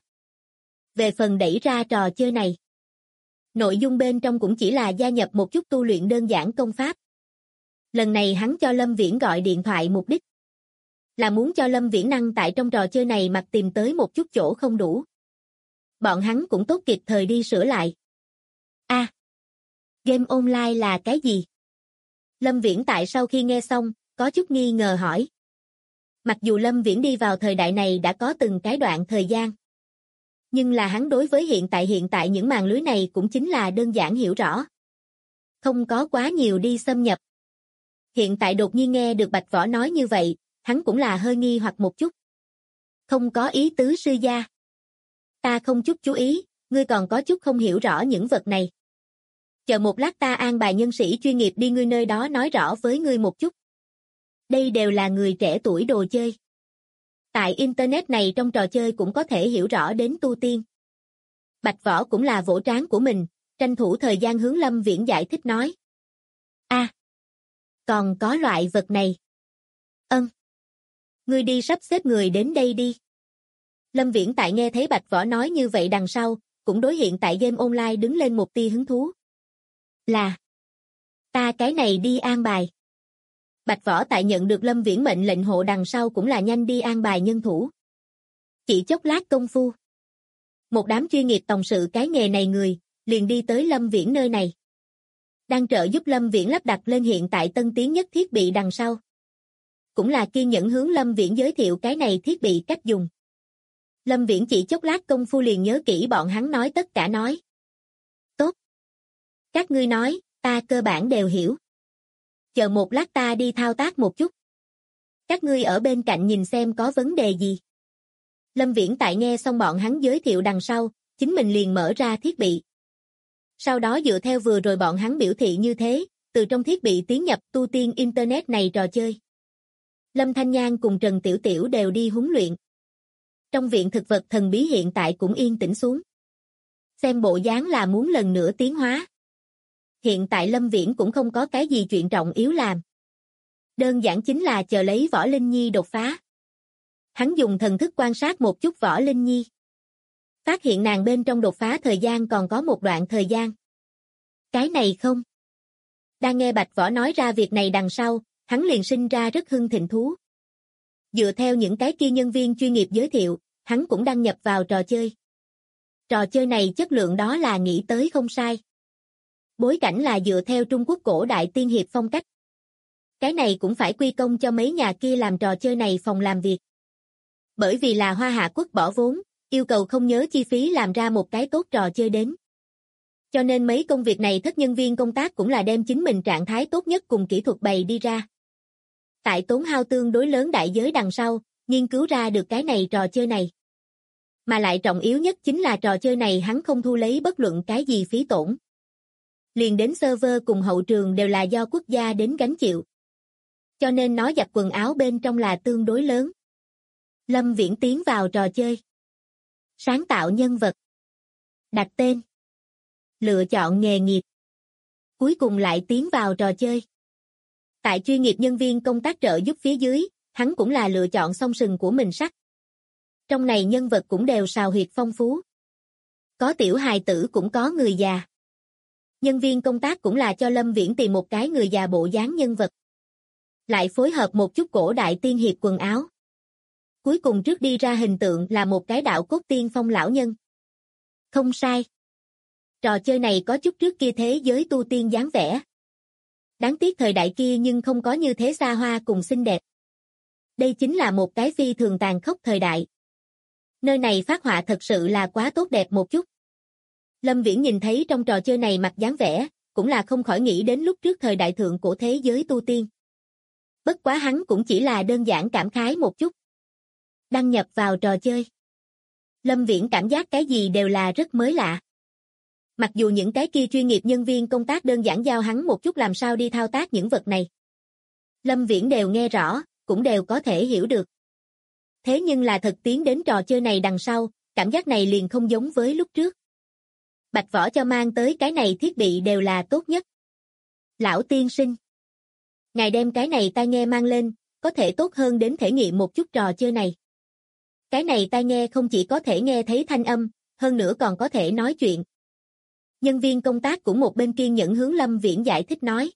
Về phần đẩy ra trò chơi này, nội dung bên trong cũng chỉ là gia nhập một chút tu luyện đơn giản công pháp. Lần này hắn cho Lâm Viễn gọi điện thoại mục đích là muốn cho Lâm Viễn năng tại trong trò chơi này mặc tìm tới một chút chỗ không đủ. Bọn hắn cũng tốt kịp thời đi sửa lại. Game online là cái gì? Lâm Viễn tại sau khi nghe xong, có chút nghi ngờ hỏi. Mặc dù Lâm Viễn đi vào thời đại này đã có từng cái đoạn thời gian. Nhưng là hắn đối với hiện tại những màn lưới này cũng chính là đơn giản hiểu rõ. Không có quá nhiều đi xâm nhập. Hiện tại đột nhiên nghe được Bạch Võ nói như vậy, hắn cũng là hơi nghi hoặc một chút. Không có ý tứ sư gia. Ta không chút chú ý, ngươi còn có chút không hiểu rõ những vật này. Chờ một lát ta an bài nhân sĩ chuyên nghiệp đi ngươi nơi đó nói rõ với ngươi một chút. Đây đều là người trẻ tuổi đồ chơi. Tại Internet này trong trò chơi cũng có thể hiểu rõ đến tu tiên. Bạch Võ cũng là vỗ trán của mình, tranh thủ thời gian hướng Lâm Viễn giải thích nói. Còn có loại vật này. Ngươi đi sắp xếp người đến đây đi. Lâm Viễn tại nghe thấy Bạch Võ nói như vậy đằng sau, cũng đối hiện tại game online đứng lên một tia hứng thú. Là, ta cái này đi an bài. Bạch Võ tại nhận được Lâm Viễn mệnh lệnh hộ đằng sau cũng là nhanh đi an bài nhân thủ. Chỉ chốc lát công phu. Một đám chuyên nghiệp tòng sự cái nghề này người, liền đi tới Lâm Viễn nơi này. Đang trợ giúp Lâm Viễn lắp đặt lên hiện tại tân tiến nhất thiết bị đằng sau. Cũng là kiên nhẫn hướng Lâm Viễn giới thiệu cái này thiết bị cách dùng. Lâm Viễn chỉ chốc lát công phu liền nhớ kỹ bọn hắn nói tất cả nói. Tốt. Các ngươi nói, ta cơ bản đều hiểu. Chờ một lát ta đi thao tác một chút. Các ngươi ở bên cạnh nhìn xem có vấn đề gì. Lâm Viễn tại nghe xong bọn hắn giới thiệu đằng sau, chính mình liền mở ra thiết bị. Sau đó dựa theo vừa rồi bọn hắn biểu thị như thế, từ trong thiết bị tiến nhập tu tiên Internet này trò chơi. Lâm Thanh Nhan cùng Trần Tiểu Tiểu đều đi huấn luyện. Trong viện thực vật thần bí hiện tại cũng yên tĩnh xuống. Xem bộ dáng là muốn lần nữa tiến hóa. Hiện tại Lâm Viễn cũng không có cái gì chuyện trọng yếu làm. Đơn giản chính là chờ lấy Võ Linh Nhi đột phá. Hắn dùng thần thức quan sát một chút Võ Linh Nhi. Phát hiện nàng bên trong đột phá thời gian còn có một đoạn thời gian. Cái này không. Đang nghe Bạch Võ nói ra việc này đằng sau, hắn liền sinh ra rất hưng thịnh thú. Dựa theo những cái kia nhân viên chuyên nghiệp giới thiệu, hắn cũng đăng nhập vào trò chơi. Trò chơi này chất lượng đó là nghĩ tới không sai. Bối cảnh là dựa theo Trung Quốc cổ đại tiên hiệp phong cách. Cái này cũng phải quy công cho mấy nhà kia làm trò chơi này phòng làm việc. Bởi vì là Hoa Hạ Quốc bỏ vốn, yêu cầu không nhớ chi phí làm ra một cái tốt trò chơi đến. Cho nên mấy công việc này thất nhân viên công tác cũng là đem chính mình trạng thái tốt nhất cùng kỹ thuật bày đi ra. Tại tốn hao tương đối lớn đại giới đằng sau, nghiên cứu ra được cái này trò chơi này. Mà lại trọng yếu nhất chính là trò chơi này hắn không thu lấy bất luận cái gì phí tổn. Liền đến server cùng hậu trường đều là do quốc gia đến gánh chịu. Cho nên nó giặt quần áo bên trong là tương đối lớn. Lâm Viễn tiến vào trò chơi. Sáng tạo nhân vật. Đặt tên. Lựa chọn nghề nghiệp. Cuối cùng lại tiến vào trò chơi. Tại chuyên nghiệp nhân viên công tác trợ giúp phía dưới, hắn cũng là lựa chọn song sừng của mình sắc. Trong này nhân vật cũng đều sào huyệt phong phú. Có tiểu hài tử cũng có người già. Nhân viên công tác cũng là cho Lâm Viễn tìm một cái người già bộ dáng nhân vật. Lại phối hợp một chút cổ đại tiên hiệp quần áo. Cuối cùng trước đi ra hình tượng là một cái đạo cốt tiên phong lão nhân. Không sai. Trò chơi này có chút trước kia thế giới tu tiên dáng vẻ. Đáng tiếc thời đại kia nhưng không có như thế xa hoa cùng xinh đẹp. Đây chính là một cái phi thường tàn khốc thời đại. Nơi này phát họa thật sự là quá tốt đẹp một chút. Lâm Viễn nhìn thấy trong trò chơi này mặt dáng vẻ, cũng là không khỏi nghĩ đến lúc trước thời đại thượng cổ thế giới tu tiên. Bất quá hắn cũng chỉ là đơn giản cảm khái một chút. Đăng nhập vào trò chơi. Lâm Viễn cảm giác cái gì đều là rất mới lạ. Mặc dù những cái kia chuyên nghiệp nhân viên công tác đơn giản giao hắn một chút làm sao đi thao tác những vật này. Lâm Viễn đều nghe rõ, cũng đều có thể hiểu được. Thế nhưng là thật tiến đến trò chơi này đằng sau, cảm giác này liền không giống với lúc trước. Bạch Võ cho mang tới cái này thiết bị đều là tốt nhất. Lão tiên sinh. Ngài đem cái này tai nghe mang lên, có thể tốt hơn đến thể nghiệm một chút trò chơi này. Cái này tai nghe không chỉ có thể nghe thấy thanh âm, hơn nữa còn có thể nói chuyện. Nhân viên công tác cũng một bên kiên nhẫn hướng Lâm Viễn giải thích nói.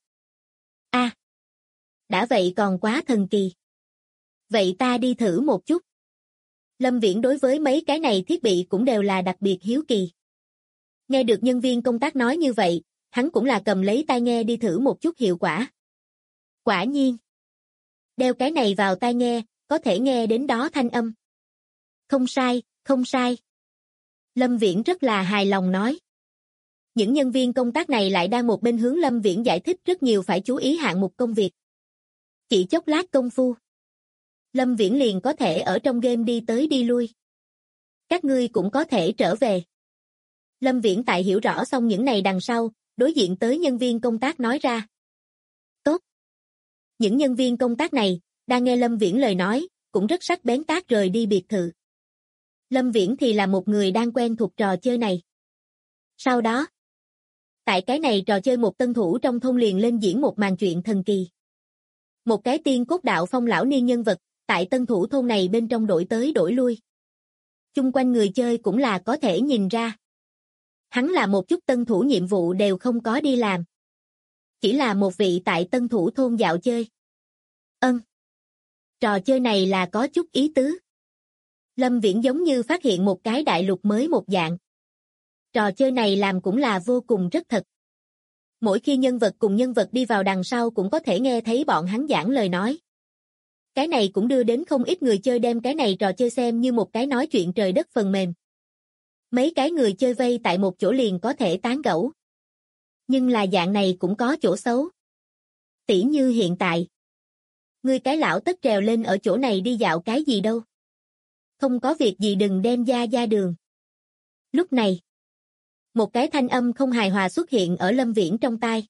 Đã vậy còn quá thần kỳ. Vậy ta đi thử một chút. Lâm Viễn đối với mấy cái này thiết bị cũng đều là đặc biệt hiếu kỳ. Nghe được nhân viên công tác nói như vậy, hắn cũng là cầm lấy tai nghe đi thử một chút hiệu quả. Quả nhiên. Đeo cái này vào tai nghe, có thể nghe đến đó thanh âm. Không sai, không sai. Lâm Viễn rất là hài lòng nói. Những nhân viên công tác này lại đang một bên hướng Lâm Viễn giải thích rất nhiều phải chú ý hạng mục công việc. Chỉ chốc lát công phu, Lâm Viễn liền có thể ở trong game đi tới đi lui. Các ngươi cũng có thể trở về. Lâm Viễn tại hiểu rõ xong những này đằng sau, đối diện tới nhân viên công tác nói ra. Tốt. Những nhân viên công tác này, đang nghe Lâm Viễn lời nói, cũng rất sắc bén tác rời đi biệt thự. Lâm Viễn thì là một người đang quen thuộc trò chơi này. Sau đó, tại cái này trò chơi một tân thủ trong thôn liền lên diễn một màn chuyện thần kỳ. Một cái tiên cốt đạo phong lão niên nhân vật, tại tân thủ thôn này bên trong đổi tới đổi lui. Chung quanh người chơi cũng là có thể nhìn ra. Hắn là một chút tân thủ nhiệm vụ đều không có đi làm. Chỉ là một vị tại tân thủ thôn dạo chơi. Trò chơi này là có chút ý tứ. Lâm Viễn giống như phát hiện một cái đại lục mới một dạng. Trò chơi này làm cũng là vô cùng rất thật. Mỗi khi nhân vật cùng nhân vật đi vào đằng sau cũng có thể nghe thấy bọn hắn giảng lời nói. Cái này cũng đưa đến không ít người chơi đem cái này trò chơi xem như một cái nói chuyện trời đất phần mềm. Mấy cái người chơi vây tại một chỗ liền có thể tán gẫu. Nhưng là dạng này cũng có chỗ xấu. Tỉ như hiện tại. Ngươi cái lão tất trèo lên ở chỗ này đi dạo cái gì đâu. Không có việc gì đừng đem ra đường. Lúc này, một cái thanh âm không hài hòa xuất hiện ở Lâm Viễn trong tai.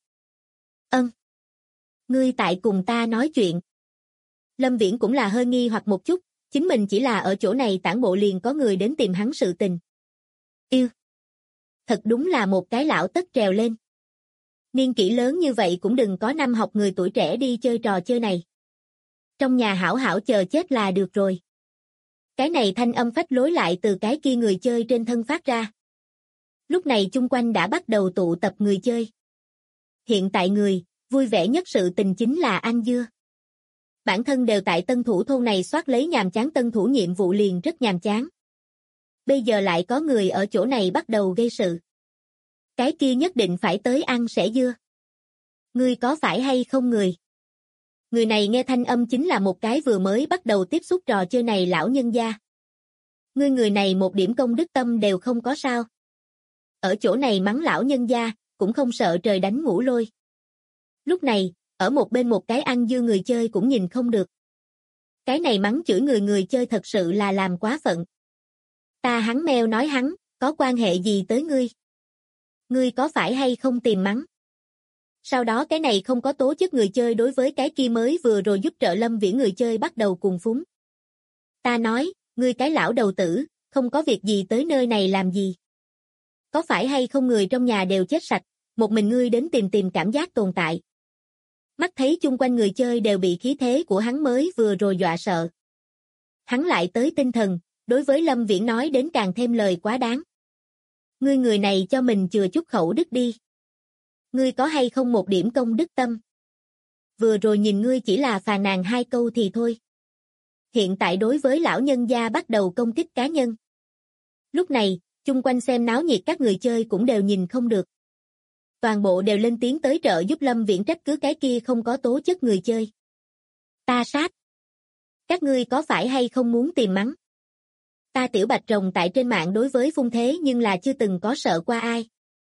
Ngươi tại cùng ta nói chuyện. Lâm Viễn cũng là hơi nghi hoặc một chút, chính mình chỉ là ở chỗ này tản bộ liền có người đến tìm hắn sự tình. Yêu. Thật đúng là một cái lão tất trèo lên. Niên kỷ lớn như vậy cũng đừng có năm học người tuổi trẻ đi chơi trò chơi này. Trong nhà hảo hảo chờ chết là được rồi. Cái này thanh âm phách lối lại từ cái kia người chơi trên thân phát ra. Lúc này chung quanh đã bắt đầu tụ tập người chơi. Hiện tại người, vui vẻ nhất sự tình chính là ăn dưa. Bản thân đều tại tân thủ thôn này soát lấy nhàm chán tân thủ nhiệm vụ liền rất nhàm chán. Bây giờ lại có người ở chỗ này bắt đầu gây sự. Cái kia nhất định phải tới ăn sẻ dưa. Ngươi có phải hay không người? Người này nghe thanh âm chính là một cái vừa mới bắt đầu tiếp xúc trò chơi này lão nhân gia. Ngươi người này một điểm công đức tâm đều không có sao. Ở chỗ này mắng lão nhân gia, cũng không sợ trời đánh ngũ lôi. Lúc này, ở một bên một cái ăn dưa người chơi cũng nhìn không được. Cái này mắng chửi người chơi thật sự là làm quá phận. Ta hắn meo nói hắn, có quan hệ gì tới ngươi? Ngươi có phải hay không tìm mắng? Sau đó cái này không có tố chất người chơi đối với cái kia mới vừa rồi giúp trợ Lâm Viễn người chơi bắt đầu cùng phúng. Ta nói, ngươi cái lão đầu tử, không có việc gì tới nơi này làm gì? Có phải hay không người trong nhà đều chết sạch, một mình ngươi đến tìm cảm giác tồn tại? Mắt thấy chung quanh người chơi đều bị khí thế của hắn mới vừa rồi dọa sợ. Hắn lại tới tinh thần, đối với Lâm Viễn nói đến càng thêm lời quá đáng. Ngươi người này cho mình chừa chút khẩu đức đi. Ngươi có hay không một điểm công đức tâm? Vừa rồi nhìn ngươi chỉ là phàn nàn 2 câu thì thôi. Hiện tại đối với lão nhân gia bắt đầu công kích cá nhân. Lúc này, chung quanh xem náo nhiệt các người chơi cũng đều nhìn không được. Toàn bộ đều lên tiếng tới trợ giúp Lâm Viễn trách cứ cái kia không có tố chất người chơi. Ta sát. Các ngươi có phải hay không muốn tìm mắng? Ta tiểu bạch rồng tại trên mạng đối với phung thế nhưng là chưa từng có sợ qua ai.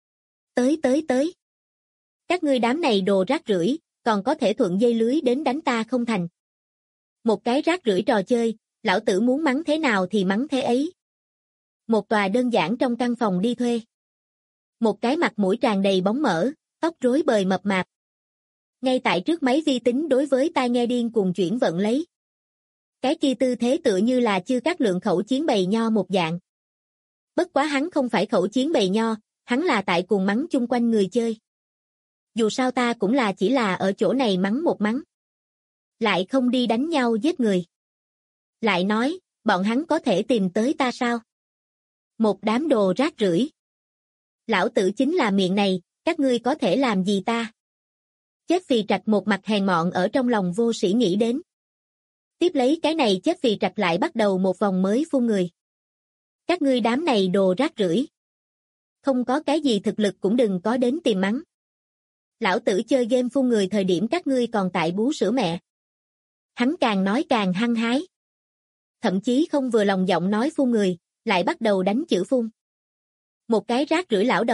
Tới. Các ngươi đám này đồ rác rưởi, còn có thể thuận dây lưới đến đánh ta không thành. Một cái rác rưởi trò chơi, lão tử muốn mắng thế nào thì mắng thế ấy. Một tòa đơn giản trong căn phòng đi thuê. Một cái mặt mũi tràn đầy bóng mỡ, tóc rối bời mập mạp. Ngay tại trước máy vi tính đối với tai nghe điên cuồng chuyển vận lấy. Cái kia tư thế tựa như là chưa các lượng khẩu chiến bầy nho một dạng. Bất quá hắn không phải khẩu chiến bầy nho, hắn là tại cuồng mắng chung quanh người chơi. Dù sao ta cũng là chỉ là ở chỗ này mắng một mắng. Lại không đi đánh nhau giết người. Lại nói, bọn hắn có thể tìm tới ta sao? Một đám đồ rác rưởi. Lão tử chính là miệng này, các ngươi có thể làm gì ta? Chết phì trạch một mặt hèn mọn ở trong lòng vô sĩ nghĩ đến. Tiếp lấy cái này chết phì trạch lại bắt đầu một vòng mới phun người. Các ngươi đám này đồ rác rưởi. Không có cái gì thực lực cũng đừng có đến tìm mắng. Lão tử chơi game phun người thời điểm các ngươi còn tại bú sữa mẹ. Hắn càng nói càng hăng hái. Thậm chí không vừa lòng giọng nói phun người, lại bắt đầu đánh chữ phun. Một cái rác rưởi lão đầu,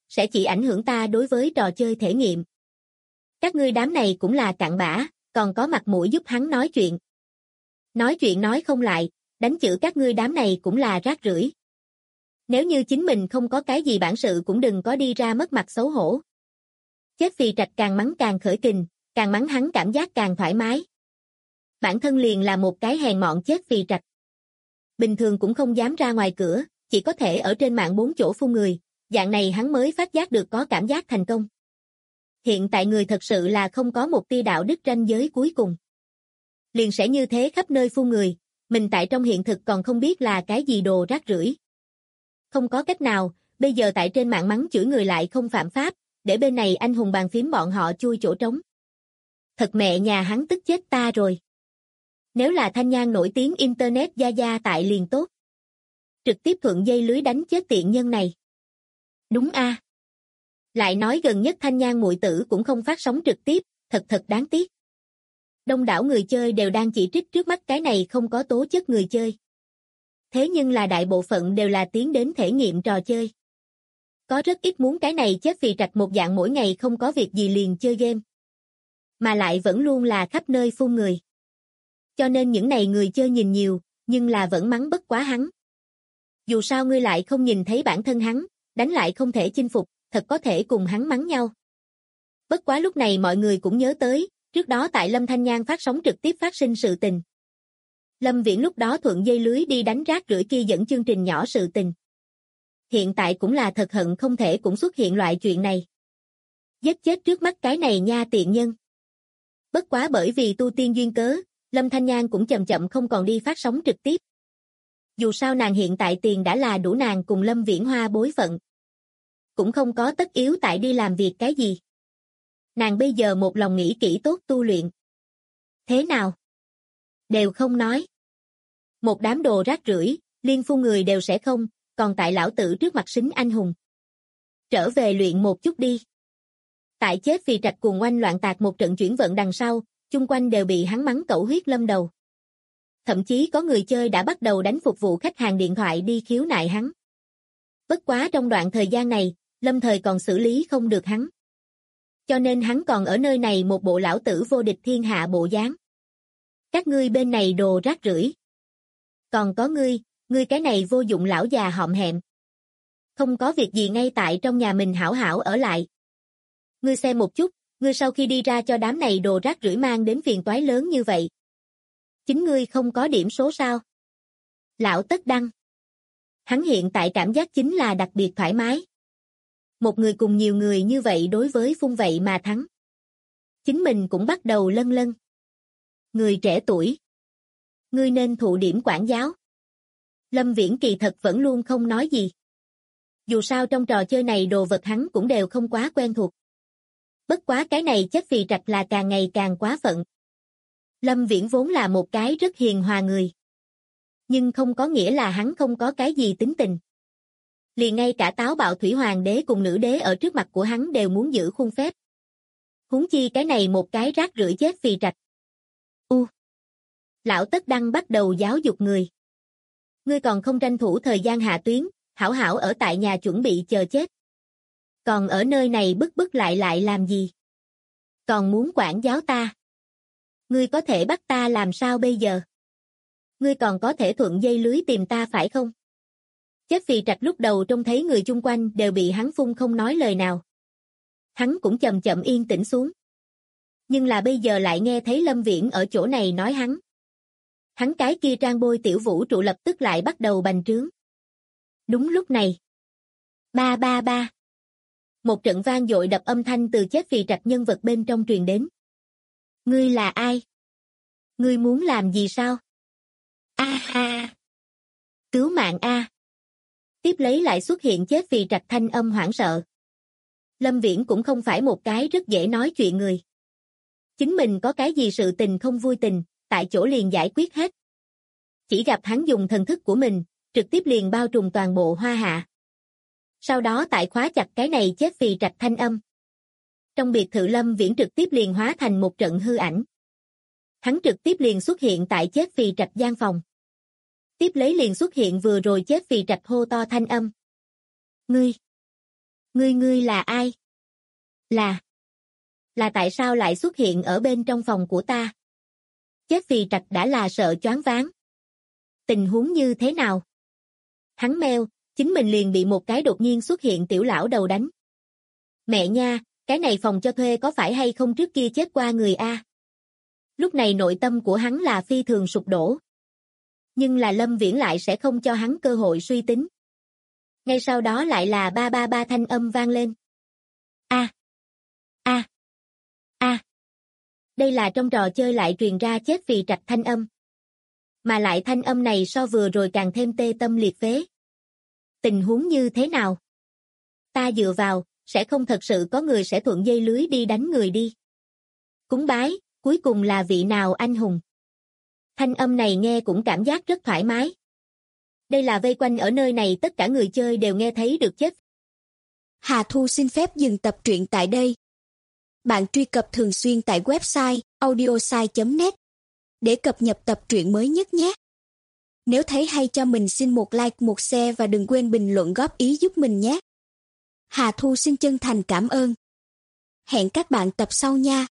sẽ chỉ ảnh hưởng ta đối với trò chơi thể nghiệm. Các ngươi đám này cũng là cặn bã, còn có mặt mũi giúp hắn nói chuyện. Nói chuyện nói không lại, đánh chữ các ngươi đám này cũng là rác rưởi. Nếu như chính mình không có cái gì bản sự cũng đừng có đi ra mất mặt xấu hổ. Chết Phì Trạch càng mắng càng khởi kình, càng mắng hắn cảm giác càng thoải mái. Bản thân liền là một cái hèn mọn chết Phì Trạch. Bình thường cũng không dám ra ngoài cửa, chỉ có thể ở trên mạng 4 chỗ phun người, dạng này hắn mới phát giác được có cảm giác thành công. Hiện tại người thật sự là không có một tia đạo đức ranh giới cuối cùng. Liền sẽ như thế khắp nơi phun người, mình tại trong hiện thực còn không biết là cái gì đồ rác rưởi. Không có cách nào, bây giờ tại trên mạng mắng chửi người lại không phạm pháp, để bên này anh hùng bàn phím bọn họ chui chỗ trống. Thật mẹ nhà hắn tức chết ta rồi. Nếu là Thanh Nhan nổi tiếng internet gia gia tại liền tốt. Trực tiếp thuận dây lưới đánh chết tiện nhân này. Đúng a. Lại nói gần nhất Thanh Nhan muội tử cũng không phát sóng trực tiếp, thật đáng tiếc. Đông đảo người chơi đều đang chỉ trích trước mắt cái này không có tố chất người chơi. Thế nhưng là đại bộ phận đều là tiến đến thể nghiệm trò chơi. Có rất ít muốn cái này chết Phì Trạch một dạng mỗi ngày không có việc gì liền chơi game. Mà lại vẫn luôn là khắp nơi phun người. Cho nên những này người chơi nhìn nhiều, nhưng là vẫn mắng bất quá hắn. Dù sao ngươi lại không nhìn thấy bản thân hắn, đánh lại không thể chinh phục, thật có thể cùng hắn mắng nhau. Bất quá lúc này mọi người cũng nhớ tới, trước đó tại Lâm Thanh Nhan phát sóng trực tiếp phát sinh sự tình. Lâm Viễn lúc đó thuận dây lưới đi đánh rác rưởi kia dẫn chương trình nhỏ sự tình. Hiện tại cũng là thật hận không thể cũng xuất hiện loại chuyện này. Giết chết trước mắt cái này nha tiện nhân. Bất quá bởi vì tu tiên duyên cớ, Lâm Thanh Nhan cũng chậm chậm không còn đi phát sóng trực tiếp. Dù sao nàng hiện tại tiền đã là đủ nàng cùng Lâm Viễn Hoa bối phận. Cũng không có tất yếu tại đi làm việc cái gì. Nàng bây giờ một lòng nghĩ kỹ tốt tu luyện. Thế nào? Đều không nói. Một đám đồ rác rưởi, liên phu người đều sẽ không, còn tại lão tử trước mặt xính anh hùng. Trở về luyện một chút đi. Tại chết Phì Trạch cùng oanh loạn tạc một trận chuyển vận đằng sau, chung quanh đều bị hắn mắng cẩu huyết lâm đầu. Thậm chí có người chơi đã bắt đầu đánh phục vụ khách hàng điện thoại đi khiếu nại hắn. Bất quá trong đoạn thời gian này, Lâm Thời còn xử lý không được hắn. Cho nên hắn còn ở nơi này một bộ lão tử vô địch thiên hạ bộ dáng. Các ngươi bên này đồ rác rưởi. Còn có ngươi cái này vô dụng lão già họm hẹm. Không có việc gì ngay tại trong nhà mình hảo hảo ở lại. Ngươi xem một chút, ngươi sau khi đi ra cho đám này đồ rác rưởi mang đến phiền toái lớn như vậy. Chính ngươi không có điểm số sao? Lão Tất Đăng. Hắn hiện tại cảm giác chính là đặc biệt thoải mái. Một người cùng nhiều người như vậy đối với phun vậy mà thắng. Chính mình cũng bắt đầu lân lân. Người trẻ tuổi. Ngươi nên thụ điểm quản giáo. Lâm Viễn kỳ thật vẫn luôn không nói gì. Dù sao trong trò chơi này đồ vật hắn cũng đều không quá quen thuộc. Bất quá cái này chết Phì Trạch là càng ngày càng quá phận. Lâm Viễn vốn là một cái rất hiền hòa người. Nhưng không có nghĩa là hắn không có cái gì tính tình. Liền ngay cả táo bạo thủy hoàng đế cùng nữ đế ở trước mặt của hắn đều muốn giữ khuôn phép. Huống chi cái này một cái rác rưởi chết Phì Trạch. Lão Tất Đăng bắt đầu giáo dục người. Ngươi còn không tranh thủ thời gian hạ tuyến, hảo hảo ở tại nhà chuẩn bị chờ chết. Còn ở nơi này bức lại làm gì? Còn muốn quản giáo ta? Ngươi có thể bắt ta làm sao bây giờ? Ngươi còn có thể thuận dây lưới tìm ta phải không? Chết Phì Trạch lúc đầu trông thấy người chung quanh đều bị hắn phun không nói lời nào. Hắn cũng chậm chậm yên tĩnh xuống. Nhưng là bây giờ lại nghe thấy Lâm Viễn ở chỗ này nói hắn. Hắn cái kia trang bôi tiểu vũ trụ lập tức lại bắt đầu bành trướng. Đúng lúc này. Ba ba ba. Một trận vang dội đập âm thanh từ chết Phì Trạch nhân vật bên trong truyền đến. Ngươi là ai? Ngươi muốn làm gì sao? A ha! Cứu mạng a! Tiếp lấy lại xuất hiện chết Phì Trạch thanh âm hoảng sợ. Lâm Viễn cũng không phải một cái rất dễ nói chuyện người. Chính mình có cái gì sự tình không vui tình, tại chỗ liền giải quyết hết. Chỉ gặp hắn dùng thần thức của mình, trực tiếp liền bao trùm toàn bộ Hoa Hạ. Sau đó tại khóa chặt cái này chết Phì Trạch thanh âm. Trong biệt thự Lâm Viễn trực tiếp liền hóa thành một trận hư ảnh. Hắn trực tiếp liền xuất hiện tại chết Phì Trạch gian phòng. Tiếp lấy liền xuất hiện vừa rồi chết Phì Trạch hô to thanh âm. Ngươi! Ngươi là ai? Là tại sao lại xuất hiện ở bên trong phòng của ta? Chết vì trạch đã là sợ choáng váng. Tình huống như thế nào? Hắn meo, chính mình liền bị một cái đột nhiên xuất hiện tiểu lão đầu đánh. Mẹ nha, cái này phòng cho thuê có phải hay không trước kia chết qua người a? Lúc này nội tâm của hắn là phi thường sụp đổ. Nhưng là Lâm Viễn lại sẽ không cho hắn cơ hội suy tính. Ngay sau đó lại là ba ba ba thanh âm vang lên. A. Đây là trong trò chơi lại truyền ra chết vì trạch thanh âm. Mà lại thanh âm này so vừa rồi càng thêm tê tâm liệt phế. Tình huống như thế nào? Ta dựa vào, sẽ không thật sự có người sẽ thuận dây lưới đi đánh người đi. Cúng bái, cuối cùng là vị nào anh hùng? Thanh âm này nghe cũng cảm giác rất thoải mái. Đây là vây quanh ở nơi này tất cả người chơi đều nghe thấy được chết. Hà Thu xin phép dừng tập truyện tại đây. Bạn truy cập thường xuyên tại website audiosai.net để cập nhật tập truyện mới nhất nhé. Nếu thấy hay cho mình xin một like, một share và đừng quên bình luận góp ý giúp mình nhé. Hà Thu xin chân thành cảm ơn. Hẹn các bạn tập sau nha.